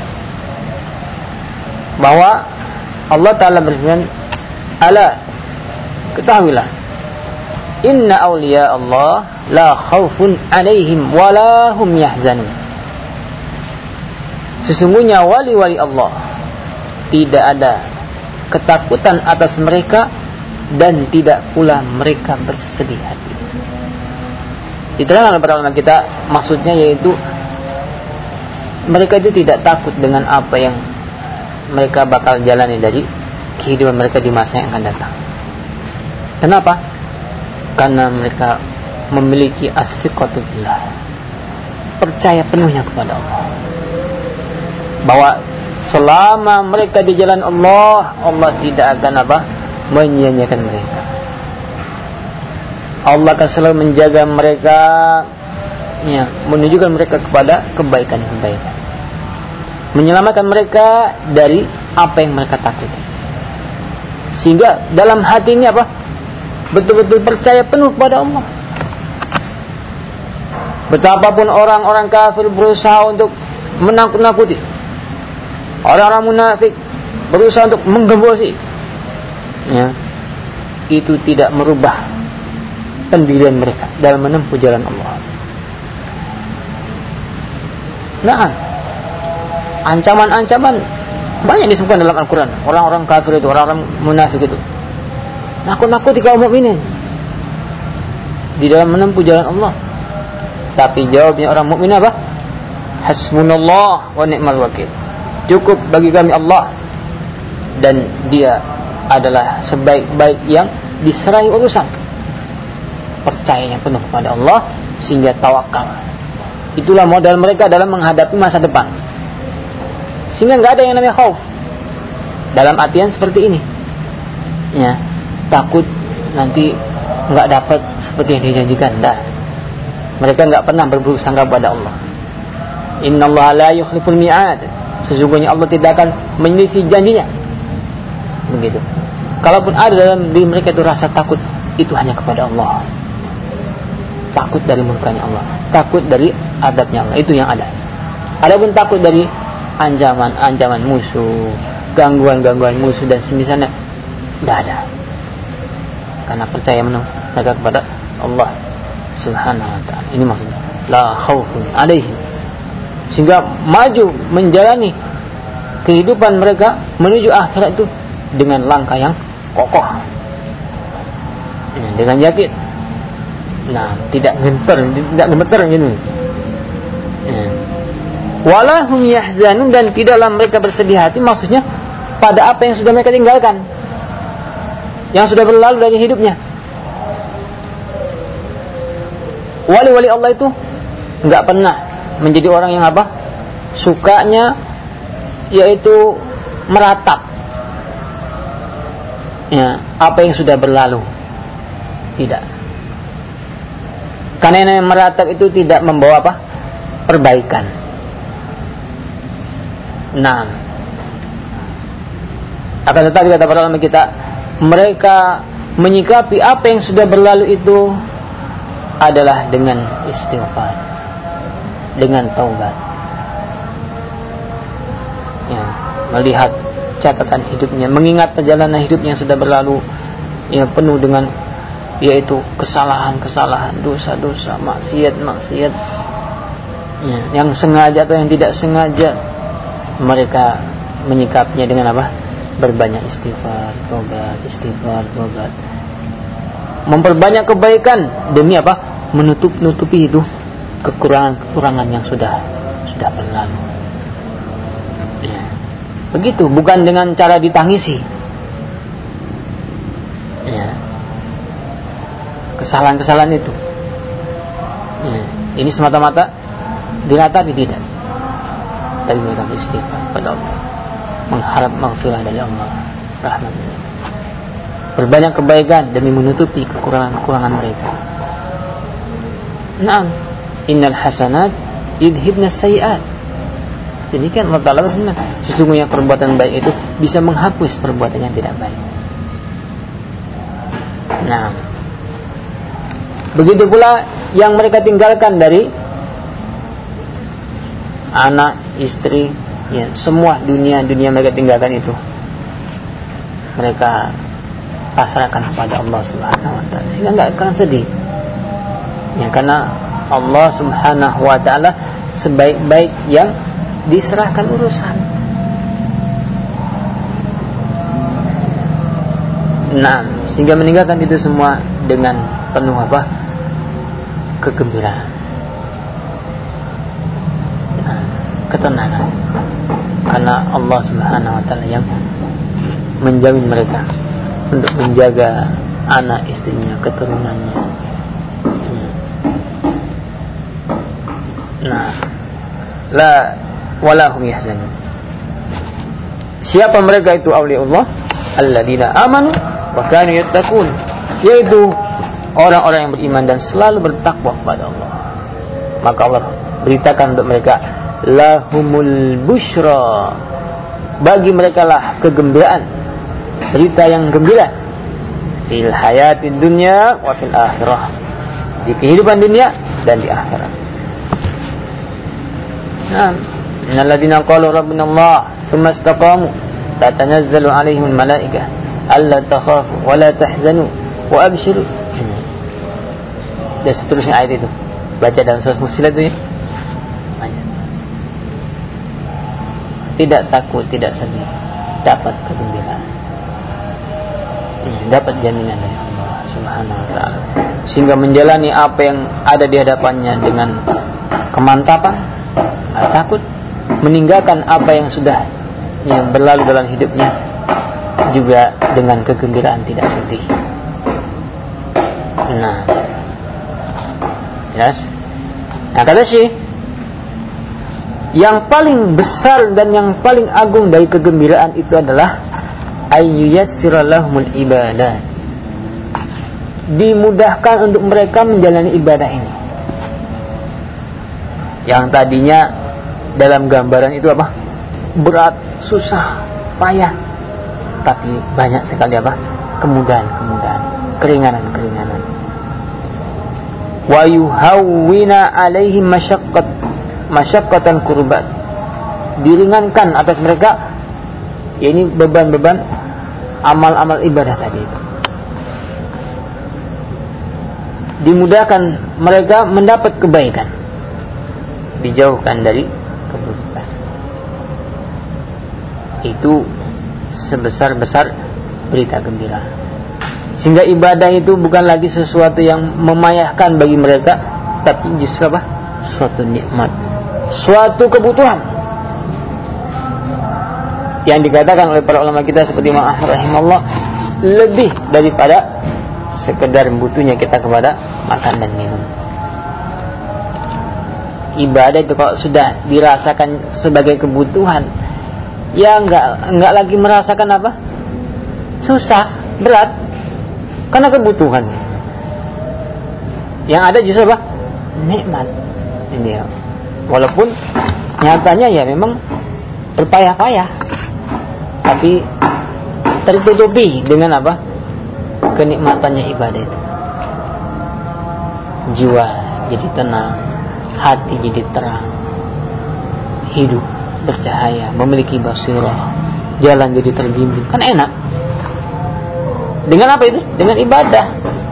bahwa Allah Ta'ala berfirman, ala, ketahuilah, inna awliya Allah la khawfun alaihim wa la hum yahzanun. Sesungguhnya wali-wali Allah tidak ada ketakutan atas mereka dan tidak pula mereka bersedih hati. Diterangkan oleh para ulama kita, maksudnya yaitu mereka itu tidak takut dengan apa yang mereka bakal jalani dari kehidupan mereka di masa yang akan datang. Kenapa? Karena mereka memiliki as-siqatu billah, percaya penuhnya kepada Allah, bahwa selama mereka di jalan Allah, Allah tidak akan apa? Menyia-nyiakan mereka. Allah akan selalu menjaga mereka, ya, menunjukkan mereka kepada kebaikan-kebaikan, menyelamatkan mereka dari apa yang mereka takuti. Sehingga dalam hati ini apa? Betul-betul percaya penuh kepada Allah. Betapapun orang-orang kafir berusaha untuk menakut-nakuti, orang-orang munafik berusaha untuk menggembosi, ya, itu tidak merubah pendirian mereka dalam menempuh jalan Allah. Nah, ancaman-ancaman banyak disebutkan dalam Al-Quran. Orang-orang kafir itu, orang-orang munafik itu nakut-nakuti kaum mukminin di dalam menempuh jalan Allah. Tapi jawabnya orang mukmin apa? Hasbunallah wa ni'mal wakil. Cukup bagi kami Allah, dan dia adalah sebaik-baik yang diserahi urusan. Percayanya penuh kepada Allah sehingga tawakal. Itulah modal mereka dalam menghadapi masa depan. Sehingga nggak ada yang namanya khauf dalam artian seperti ini. Ya, takut nanti nggak dapat seperti yang dijanjikan. Dah, mereka nggak pernah berburuk sangka pada Allah. Innallaha la yukhliful mi'ad. Sesungguhnya Allah tidak akan menyelisih janjinya. Begitu. Kalaupun ada dalam diri mereka itu rasa takut, itu hanya kepada Allah. Takut dari murkanya Allah, takut dari adabnya Allah, itu yang ada. Adapun takut dari ancaman-ancaman musuh, gangguan-gangguan musuh dan semisalnya, tidak ada. Karena percaya menang mereka kepada Allah Subhanahu wa ta'ala. Ini maksudnya la khaufun alaihim. Sehingga maju menjalani kehidupan mereka menuju akhirat itu dengan langkah yang kokoh, dengan yakin. Nah, tidak gentar, tidak gemeter gitu. Ya. Walahum yahzanun, dan tidaklah mereka bersedih hati, maksudnya pada apa yang sudah mereka tinggalkan, yang sudah berlalu dari hidupnya. Wali-wali Allah itu enggak pernah menjadi orang yang apa? Sukanya yaitu meratap ya, apa yang sudah berlalu. Tidak. Karena yang meratap itu tidak membawa apa? Perbaikan. Nah, akan tetapi kata para ulama kita, mereka menyikapi apa yang sudah berlalu itu adalah dengan istighfar, dengan taubat. Ya, melihat catatan hidupnya, mengingat perjalanan hidupnya yang sudah berlalu, ya penuh dengan yaitu kesalahan-kesalahan, dosa-dosa, maksiat-maksiat, ya, yang sengaja atau yang tidak sengaja. Mereka menyikapinya dengan apa? Berbanyak istighfar, tobat, istighfar, tobat. Memperbanyak kebaikan demi apa? Menutup-nutupi itu kekurangan-kekurangan yang sudah sudah berlalu. Ya. Begitu, bukan dengan cara ditangisi. Ya. Kesalahan-kesalahan itu. Ya. Ini semata-mata diratapi tidak. Tapi mereka beristighfar pada Allah, mengharap maghfirah dari Allah, rahmatnya. Berbanyak kebaikan demi menutupi kekurangan-kekurangan mereka. Naam, innal hasanat yudhibna sayyi'at. Demikian Allah Ta'ala berfirman, sesungguhnya perbuatan baik itu bisa menghapus perbuatan yang tidak baik. Nah, begitu pula yang mereka tinggalkan dari anak, istri, ya, semua dunia-dunia mereka tinggalkan itu, mereka pasrahkan kepada Allah Subhanahu wa ta'ala, sehingga enggak akan sedih. Ya, karena Allah Subhanahu wa ta'ala sebaik-baik yang diserahkan urusan. Nah, sehingga meninggalkan itu semua dengan penuh apa? Kegembiraan, nah, ketenangan, karena Allah Subhanahu wa ta'ala yang menjamin mereka untuk menjaga anak istrinya, keturunannya. Nah, la walahum yahzanun. Siapa mereka itu aulia Allah? Alladzina amanu wa kanu yattaqun, yaitu orang-orang yang beriman dan selalu bertakwa kepada Allah. Maka Allah beritakan untuk mereka, lahumul busyra, bagi mereka lah kegembiraan, berita yang gembira, fil hayatid dunya wa fil akhirah, di kehidupan dunia dan di akhirat. Nah, innal ladzina qalu rabbuna Allah tsumma istaqamu tatanazzalu 'alaihimul malaikah alla takhafu wa la tahzanu wa abshiru. Dan seterusnya ayat itu baca dalam surah Fussilat itu ya. Baca. Tidak takut, tidak sedih, dapat kegembiraan. Ya, dapat jaminan dari Allah Subhanahu wa ta'ala, sehingga menjalani apa yang ada di hadapannya dengan kemantapan, tidak takut, meninggalkan apa yang sudah yang berlalu dalam hidupnya juga dengan kegembiraan, tidak sedih. Nah, jelas. Nah, kata Syekh, Yang paling besar dan yang paling agung dari kegembiraan itu adalah ayyuyassira lahumul ibadah, dimudahkan untuk mereka menjalani ibadah ini. Yang tadinya dalam gambaran itu apa? Berat, susah, payah, tapi banyak sekali apa? Kemudahan-kemudahan, keringanan-keringanan. Wa yuhawwina alaihim masyaqqat masyaqqatan kurbat, diringankan atas mereka, ya ini beban-beban amal-amal ibadah tadi itu. Dimudahkan mereka mendapat kebaikan, dijauhkan dari keburukan. Itu sebesar-besar berita gembira. Sehingga ibadah itu bukan lagi sesuatu yang memayahkan bagi mereka, tapi justru apa? Suatu nikmat, suatu kebutuhan. Yang dikatakan oleh para ulama kita seperti Imam Ahmad rahimahullah, lebih daripada sekedar butuhnya kita kepada makan dan minum. Ibadah itu kalau sudah dirasakan sebagai kebutuhan, ya enggak enggak lagi merasakan apa? Susah, berat, karena kebutuhan. Yang ada justru apa? Nikmat. Ini ya. Walaupun nyatanya ya memang berpayah-payah, tapi tertutupi dengan apa? Kenikmatannya ibadah itu. Jiwa jadi tenang, hati jadi terang, hidup bercahaya, memiliki basirah, jalan jadi terbimbing. Kan enak. Dengan apa itu? Dengan ibadah,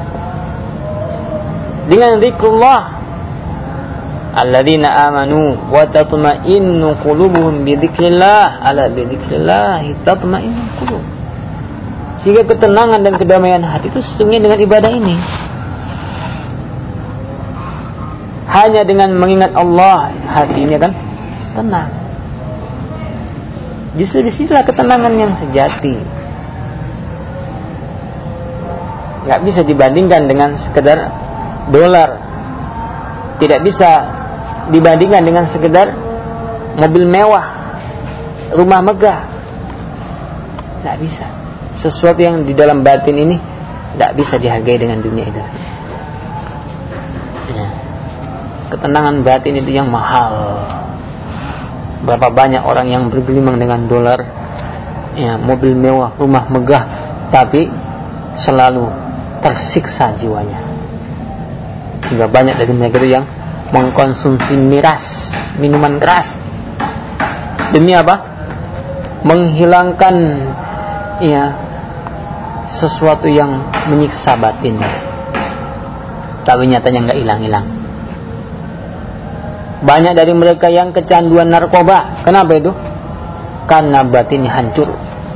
dengan zikrullah. Alladzina amanu wa tatma'innu qulubuhum bi dzikrillah, ala bi dzikrillah tatma'innul qulub. Sehingga ketenangan dan kedamaian hati itu sesungguhnya dengan ibadah ini. Hanya dengan mengingat Allah, hatinya kan tenang. Justru disinilah ketenangan yang sejati. Gak bisa dibandingkan dengan sekedar dolar. Tidak bisa dibandingkan dengan sekedar mobil mewah, rumah megah. Gak bisa. Sesuatu yang di dalam batin ini gak bisa dihargai dengan dunia itu. Ya. Ketenangan batin itu yang mahal. Berapa banyak orang yang bergelimang dengan dolar, ya, mobil mewah, rumah megah, tapi selalu tersiksa jiwanya. Hingga banyak dari mereka itu yang mengkonsumsi miras, minuman keras. Demi apa? Menghilangkan, ya, sesuatu yang menyiksa batin. Tapi nyatanya nggak hilang-hilang. Banyak dari mereka yang kecanduan narkoba. Kenapa itu? Karena batinnya hancur.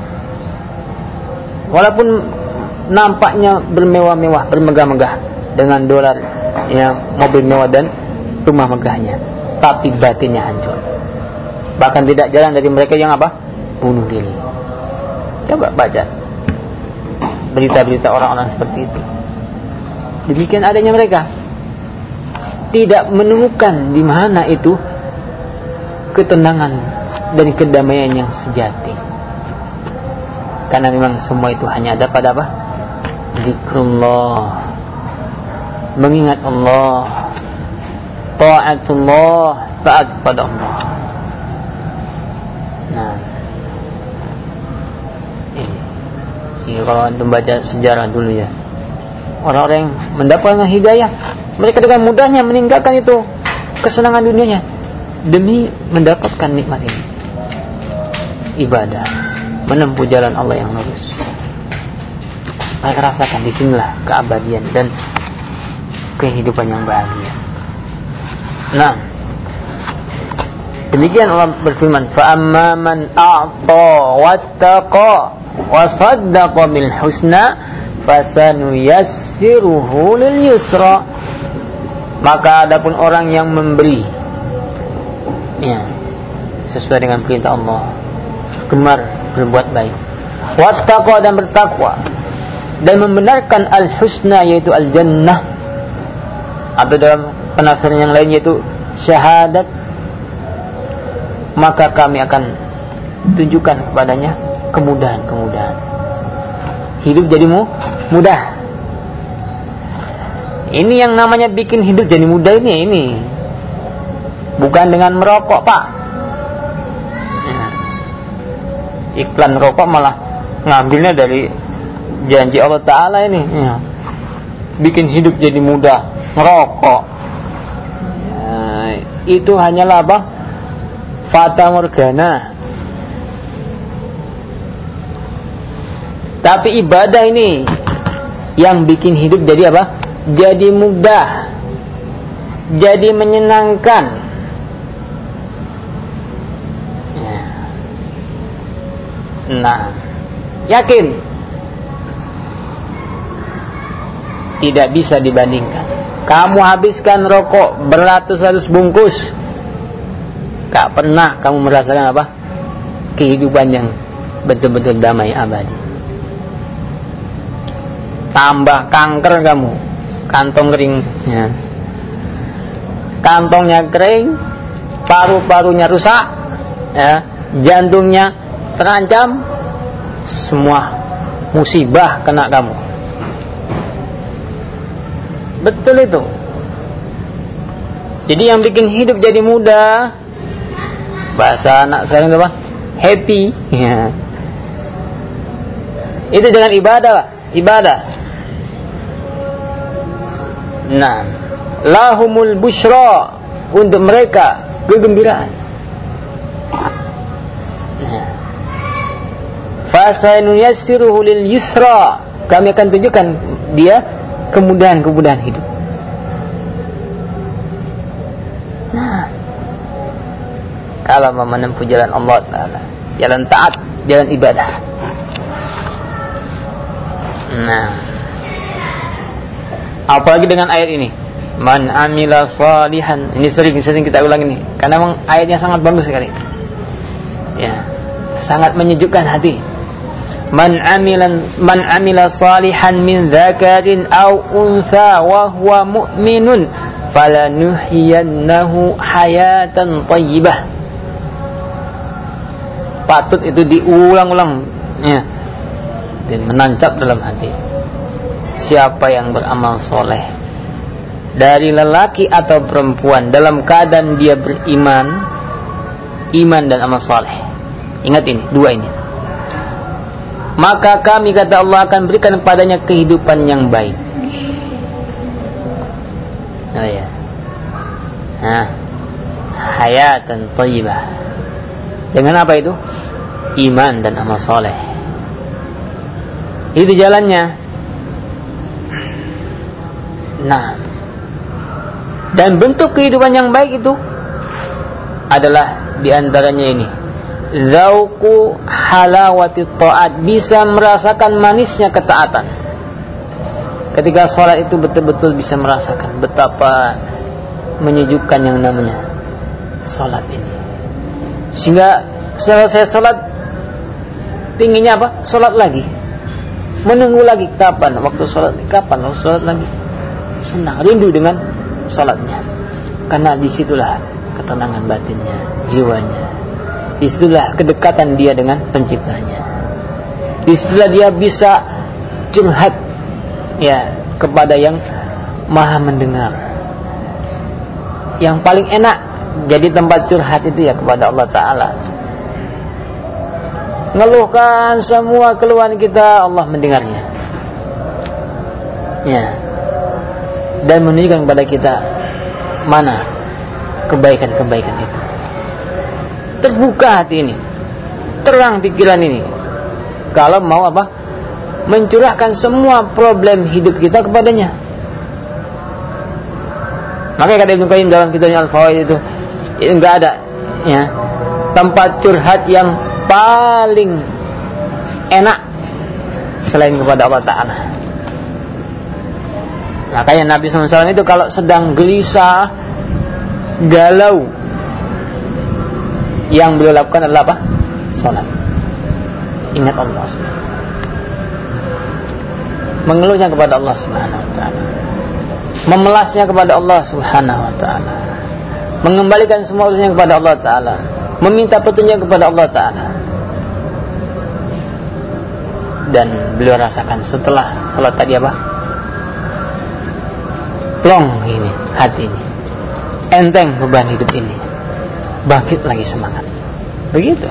Walaupun nampaknya bermewah-mewah, bermegah-megah dengan dolar, ya, mobil mewah dan rumah megahnya, tapi batinnya hancur. Bahkan tidak jarang dari mereka yang apa? Bunuh diri. Coba baca berita-berita orang-orang seperti itu. Demikian adanya mereka. Tidak menemukan di mana itu ketenangan dan kedamaian yang sejati. Karena memang semua itu hanya ada pada apa? Zikrullah, mengingat Allah, ta'atullah, taat pada Allah. Nah, ini sih kalau antum baca sejarah dulu ya, orang-orang yang mendapatkan hidayah, mereka dengan mudahnya meninggalkan itu kesenangan dunianya demi mendapatkan nikmat ini, ibadah, menempuh jalan Allah yang lurus. Mereka rasakan di sinilah keabadian dan kehidupan yang bahagia. Nah, demikian Allah berfirman, fa amma man a'ta wattaqa wa saddaqa bil husna fasanuyassiruhu lil yusra. Maka adapun orang yang memberi, ya, sesuai dengan perintah Allah, gemar berbuat baik, wattaqa dan bertakwa, dan membenarkan al-husna yaitu al-jannah, atau dalam penafsiran yang lain yaitu syahadat, maka kami akan tunjukkan kepadanya kemudahan-kemudahan. Hidup jadi mu, mudah. Ini yang namanya bikin hidup jadi mudah ini, ini. Bukan dengan merokok, Pak. Ya. Iklan rokok malah ngambilnya dari janji Allah Ta'ala ini. Ya. Bikin hidup jadi mudah, ngerokok. Ya, itu hanyalah apa? Fata morgana. Tapi ibadah ini yang bikin hidup jadi apa? Jadi mudah, jadi menyenangkan. Ya. Nah, yakin tidak bisa dibandingkan. Kamu habiskan rokok beratus-ratus bungkus, gak pernah kamu merasakan apa? Kehidupan yang betul-betul damai abadi. Tambah kanker kamu, kantong kering, ya. Kantongnya kering, paru-parunya rusak, ya. Jantungnya terancam, semua musibah kena kamu. Betul itu. Jadi yang bikin hidup jadi mudah, bahasa anak sekarang apa? Happy. Ya. Itu dengan ibadah, Pak. Ibadah. Nah, lahumul busyra, untuk mereka kegembiraan. Nah, fasanuyassiruhu lil yusra, kami akan tunjukkan dia kemudahan-kemudahan hidup. Nah, kalau mau menempuh jalan Allah Ta'ala, jalan taat, jalan ibadah. Nah, apalagi dengan ayat ini, man amila salihan. Ini sering-sering kita ulang ini, karena memang ayatnya sangat bagus sekali. Ya, sangat menyejukkan hati. Man amilan man amila salihan min dzakarin aw untha wa huwa mu'minun falanuhyiyannahu hayatan thayyibah. Patut itu diulang-ulang, ya, dan menancap dalam hati. Siapa yang beramal soleh dari lelaki atau perempuan dalam keadaan dia beriman, iman dan amal soleh. Ingat ini, dua ini. Maka kami, kata Allah, akan berikan kepadanya kehidupan yang baik. Oh ya. Nah, hayatan thayyibah. Dengan apa itu? Iman dan amal soleh. Itu jalannya. Nah, dan bentuk kehidupan yang baik itu adalah diantaranya ini, zauqu halawati ta'at, bisa merasakan manisnya ketaatan. Ketika sholat itu betul-betul bisa merasakan betapa menyejukkan yang namanya sholat ini. Sehingga selesai sholat pinginnya apa? Sholat lagi. Menunggu lagi kapan waktu sholat, kapan waktu sholat lagi. Senang, rindu dengan sholatnya. Karena disitulah ketenangan batinnya, jiwanya. Disitulah kedekatan dia dengan penciptanya. Disitulah dia bisa curhat, ya, kepada yang maha mendengar. Yang paling enak jadi tempat curhat itu ya kepada Allah Ta'ala. Ngeluhkan semua keluhan kita, Allah mendengarnya, ya, dan menunjukkan kepada kita mana kebaikan-kebaikan itu. Terbuka hati ini, terang pikiran ini, kalau mau apa? Mencurahkan semua problem hidup kita kepadanya. Makanya kata Ibnu Qayyim dalam kitabnya Al-Fawaid itu, enggak ada, ya, tempat curhat yang paling enak selain kepada Allah Ta'ala. Makanya Nabi shallallahu alaihi wasallam itu kalau sedang gelisah, galau, yang beliau lakukan adalah apa? Salat. Ingat Allah subhanahu wa ta'ala, mengeluhnya kepada Allah subhanahu wa ta'ala, memelasnya kepada Allah subhanahu wa ta'ala, mengembalikan semua urusannya kepada Allah Ta'ala. meminta petunjuk kepada Allah Ta'ala. Dan beliau rasakan setelah salat tadi apa? Plong ini hati ini, enteng beban hidup ini, bangkit lagi semangat. Begitu.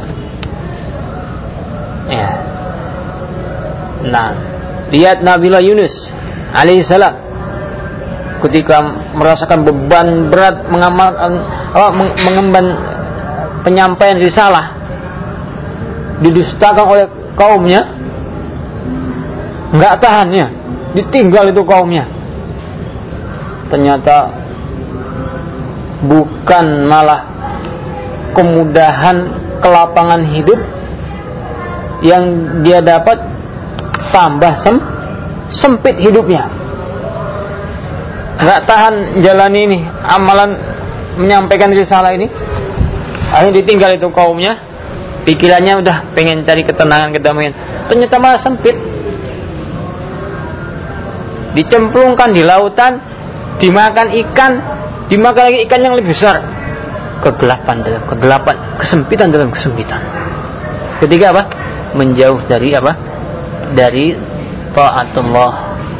Ya. Nah, lihat Nabiullah Yunus alaihissalam ketika merasakan beban berat mengamalkan apa, mengemban penyampaian risalah, didustakan oleh kaumnya, nggak tahannya, ditinggal itu kaumnya. Ternyata bukan malah kemudahan, kelapangan hidup yang dia dapat, tambah sem sempit hidupnya. Nggak tahan jalani ini, amalan menyampaikan risalah ini, akhirnya ditinggal itu kaumnya. Pikirannya udah pengen cari ketenangan, kedamaian, ternyata malah sempit. Dicemplungkan di lautan, dimakan ikan, dimakan lagi ikan yang lebih besar. Kegelapan dalam kegelapan, kesempitan dalam kesempitan. Ketiga apa? Menjauh dari apa? Dari ta'atullah,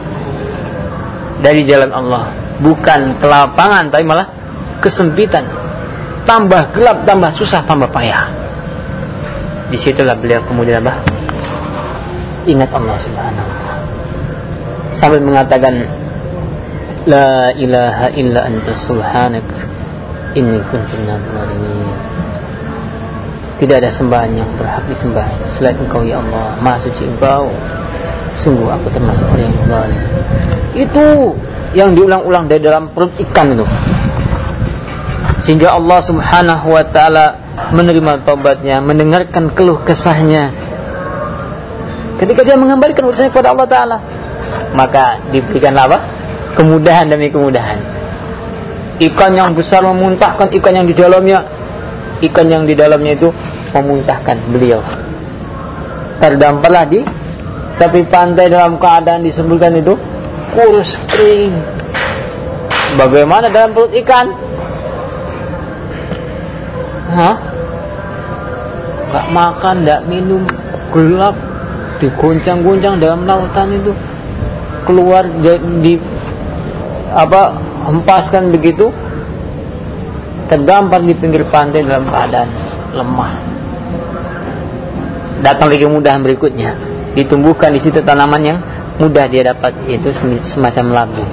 dari jalan Allah. Bukan kelapangan, tapi malah kesempitan. Tambah gelap, tambah susah, tambah payah. Disitulah beliau kemudian apa? Ingat Allah Subhanahu wa ta'ala, sambil mengatakan la ilaha illa anta subhanak inni kuntu minadh dhalimin. Tidak ada sembahan yang berhak disembah selain Engkau ya Allah, Maha suci Engkau, sungguh aku termasuk orang yang zalim. Itu yang diulang-ulang dari dalam perut ikan itu, sehingga Allah Subhanahu wa ta'ala menerima taubatnya, mendengarkan keluh kesahnya. Ketika dia mengembalikan urusannya kepada Allah Ta'ala, maka diberikan apa? Kemudahan demi kemudahan. Ikan yang besar memuntahkan ikan yang di dalamnya, ikan yang di dalamnya itu memuntahkan beliau. Terdamparlah di tepi pantai dalam keadaan disebutkan itu kurus kering. Bagaimana dalam perut ikan? Hah? Gak makan, gak minum, gelap, diguncang-guncang dalam lautan itu, keluar di apa hempaskan begitu, terdampar di pinggir pantai dalam keadaan lemah. Datang lagi kemudahan berikutnya, ditumbuhkan di situ tanaman yang mudah dia dapat, yaitu semacam labu,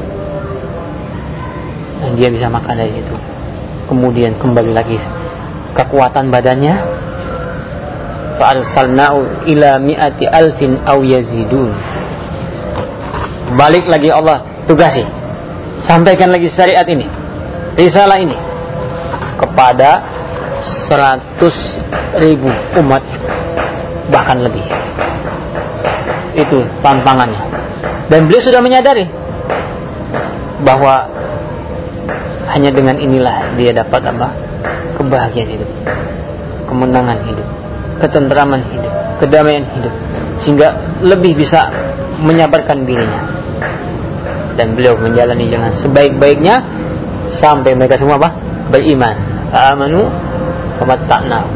dan dia bisa makan dari itu. Kemudian kembali lagi kekuatan badannya, fa arsalna'u ila mi'ati alfin aw yazidun. Balik lagi Allah tugasi, sampaikan lagi syariat ini, risalah ini kepada seratus ribu umat, bahkan lebih. Itu tantangannya. Dan beliau sudah menyadari bahwa hanya dengan inilah dia dapat apa? Kebahagiaan hidup, kemenangan hidup, ketentraman hidup, kedamaian hidup, sehingga lebih bisa menyabarkan dirinya. Dan beliau menjalani dengan sebaik-baiknya sampai mereka semua apa? Beriman. Amanu famatta'nahum.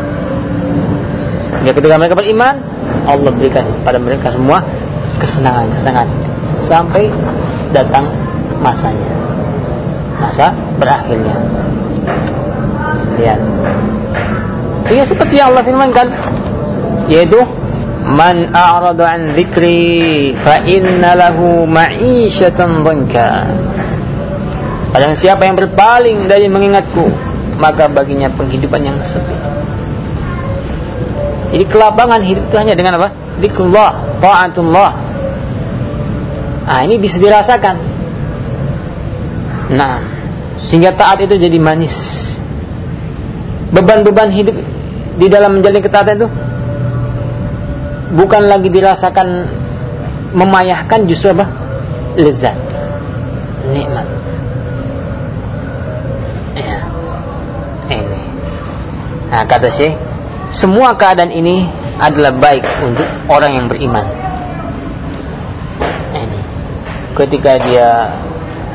Ya, ketika mereka beriman, Allah berikan pada mereka semua kesenangan-kesenangan sampai datang masanya, masa berakhirnya. Lihat. Sehingga seperti yang Allah firmankan, yaitu man a'rada an dzikri fa inna lahu ma'isyatan dhanka. Barang siapa yang berpaling dari mengingatku, maka baginya penghidupan yang sempit. Jadi kelapangan hidup itu hanya dengan apa? Dzikrullah, ta'atullah. Ah, ini bisa dirasakan. Nah, sehingga taat itu jadi manis. Beban-beban hidup di dalam menjalani ketaatan itu bukan lagi dirasakan memayahkan, justru apa? Lezat, nikmat. Ya, ini. Nah, kata Syekh, semua keadaan ini adalah baik untuk orang yang beriman. Ini, ketika dia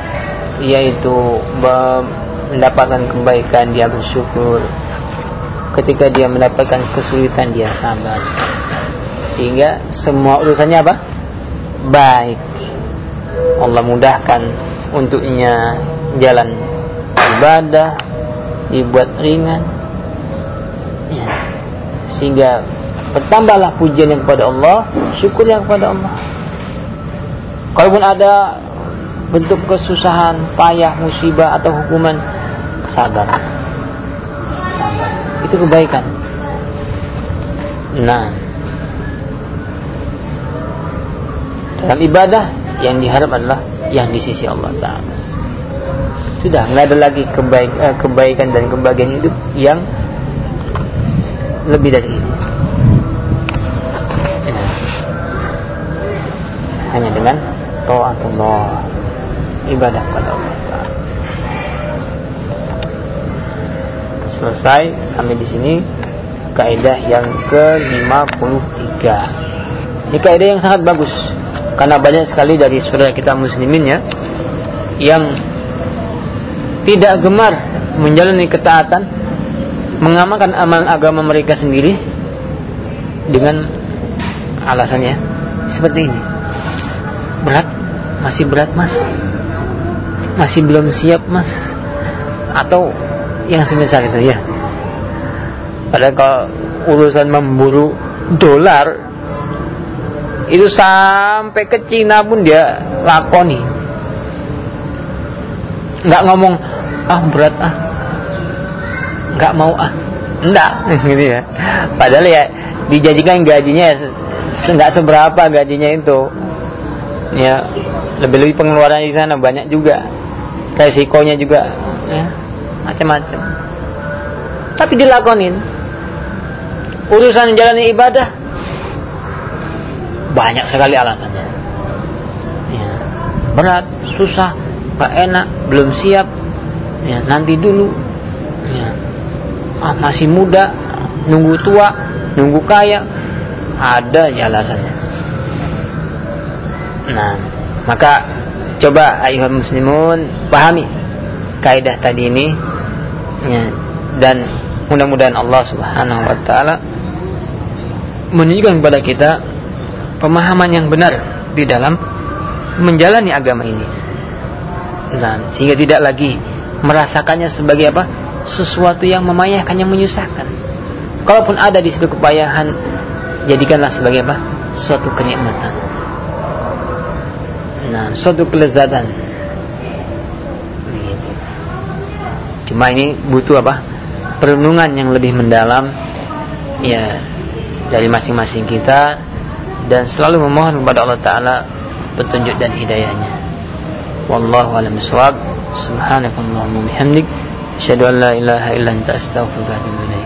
yaitu mendapatkan kebaikan, dia bersyukur. ketika dia mendapatkan kesulitan dia sabar, sehingga semua urusannya apa? Baik. Allah mudahkan untuknya jalan ibadah, dibuat ringan, ya. Sehingga bertambahlah pujiannya kepada Allah, syukurnya kepada Allah. Kalaupun ada bentuk kesusahan, payah, musibah atau hukuman, sabar. Sabar. Itu kebaikan. Nah, dalam ibadah yang diharap adalah yang di sisi Allah Ta'ala. Sudah, nggak ada lagi kebaik, eh, kebaikan dan kebahagiaan hidup yang lebih dari ini. Ya. Hanya dengan ta'atullah, ibadah kepada Allah Ta'ala. Selesai sampai di sini kaidah yang ke lima puluh tiga. Ini kaidah yang sangat bagus karena banyak sekali dari saudara kita muslimin ya yang tidak gemar menjalani ketaatan, mengamalkan amalan agama mereka sendiri dengan alasannya seperti ini. Berat, masih berat mas, masih belum siap mas, atau yang semisal itu ya. Padahal kalau urusan memburu dolar itu sampai ke Cina pun dia lakoni, nggak ngomong ah berat ah, nggak mau ah, enggak gitu ya. Padahal ya dijadikan gajinya nggak seberapa gajinya itu, ya lebih-lebih pengeluaran di sana banyak juga, resikonya juga, ya macam-macam. Tapi dilakonin. Urusan menjalani ibadah banyak sekali alasannya. Ya, berat, susah, gak enak, belum siap. Ya, nanti dulu. Ya, ah, masih muda, nunggu tua, nunggu kaya, ada ya alasannya. Nah, maka coba ayuhal muslimun pahami kaidah tadi ini, ya, dan mudah-mudahan Allah Subhanahu wa taala menunjukkan kepada kita pemahaman yang benar di dalam menjalani agama ini. Nah, sehingga tidak lagi merasakannya sebagai apa? Sesuatu yang memayahkan, yang menyusahkan. Kalaupun ada di situ kepayahan, jadikanlah sebagai apa? Suatu kenikmatan. Nah, suatu kelezatan. Begitu. Cuma ini butuh apa? Perenungan yang lebih mendalam, ya, dari masing-masing kita, dan selalu memohon kepada Allah Ta'ala petunjuk dan hidayahnya. Wallahu a'lam bishawab. Subhanakallahumma bihamdik, asyhadu an la ilaha illa anta, astaghfiruka wa atubu ilaik.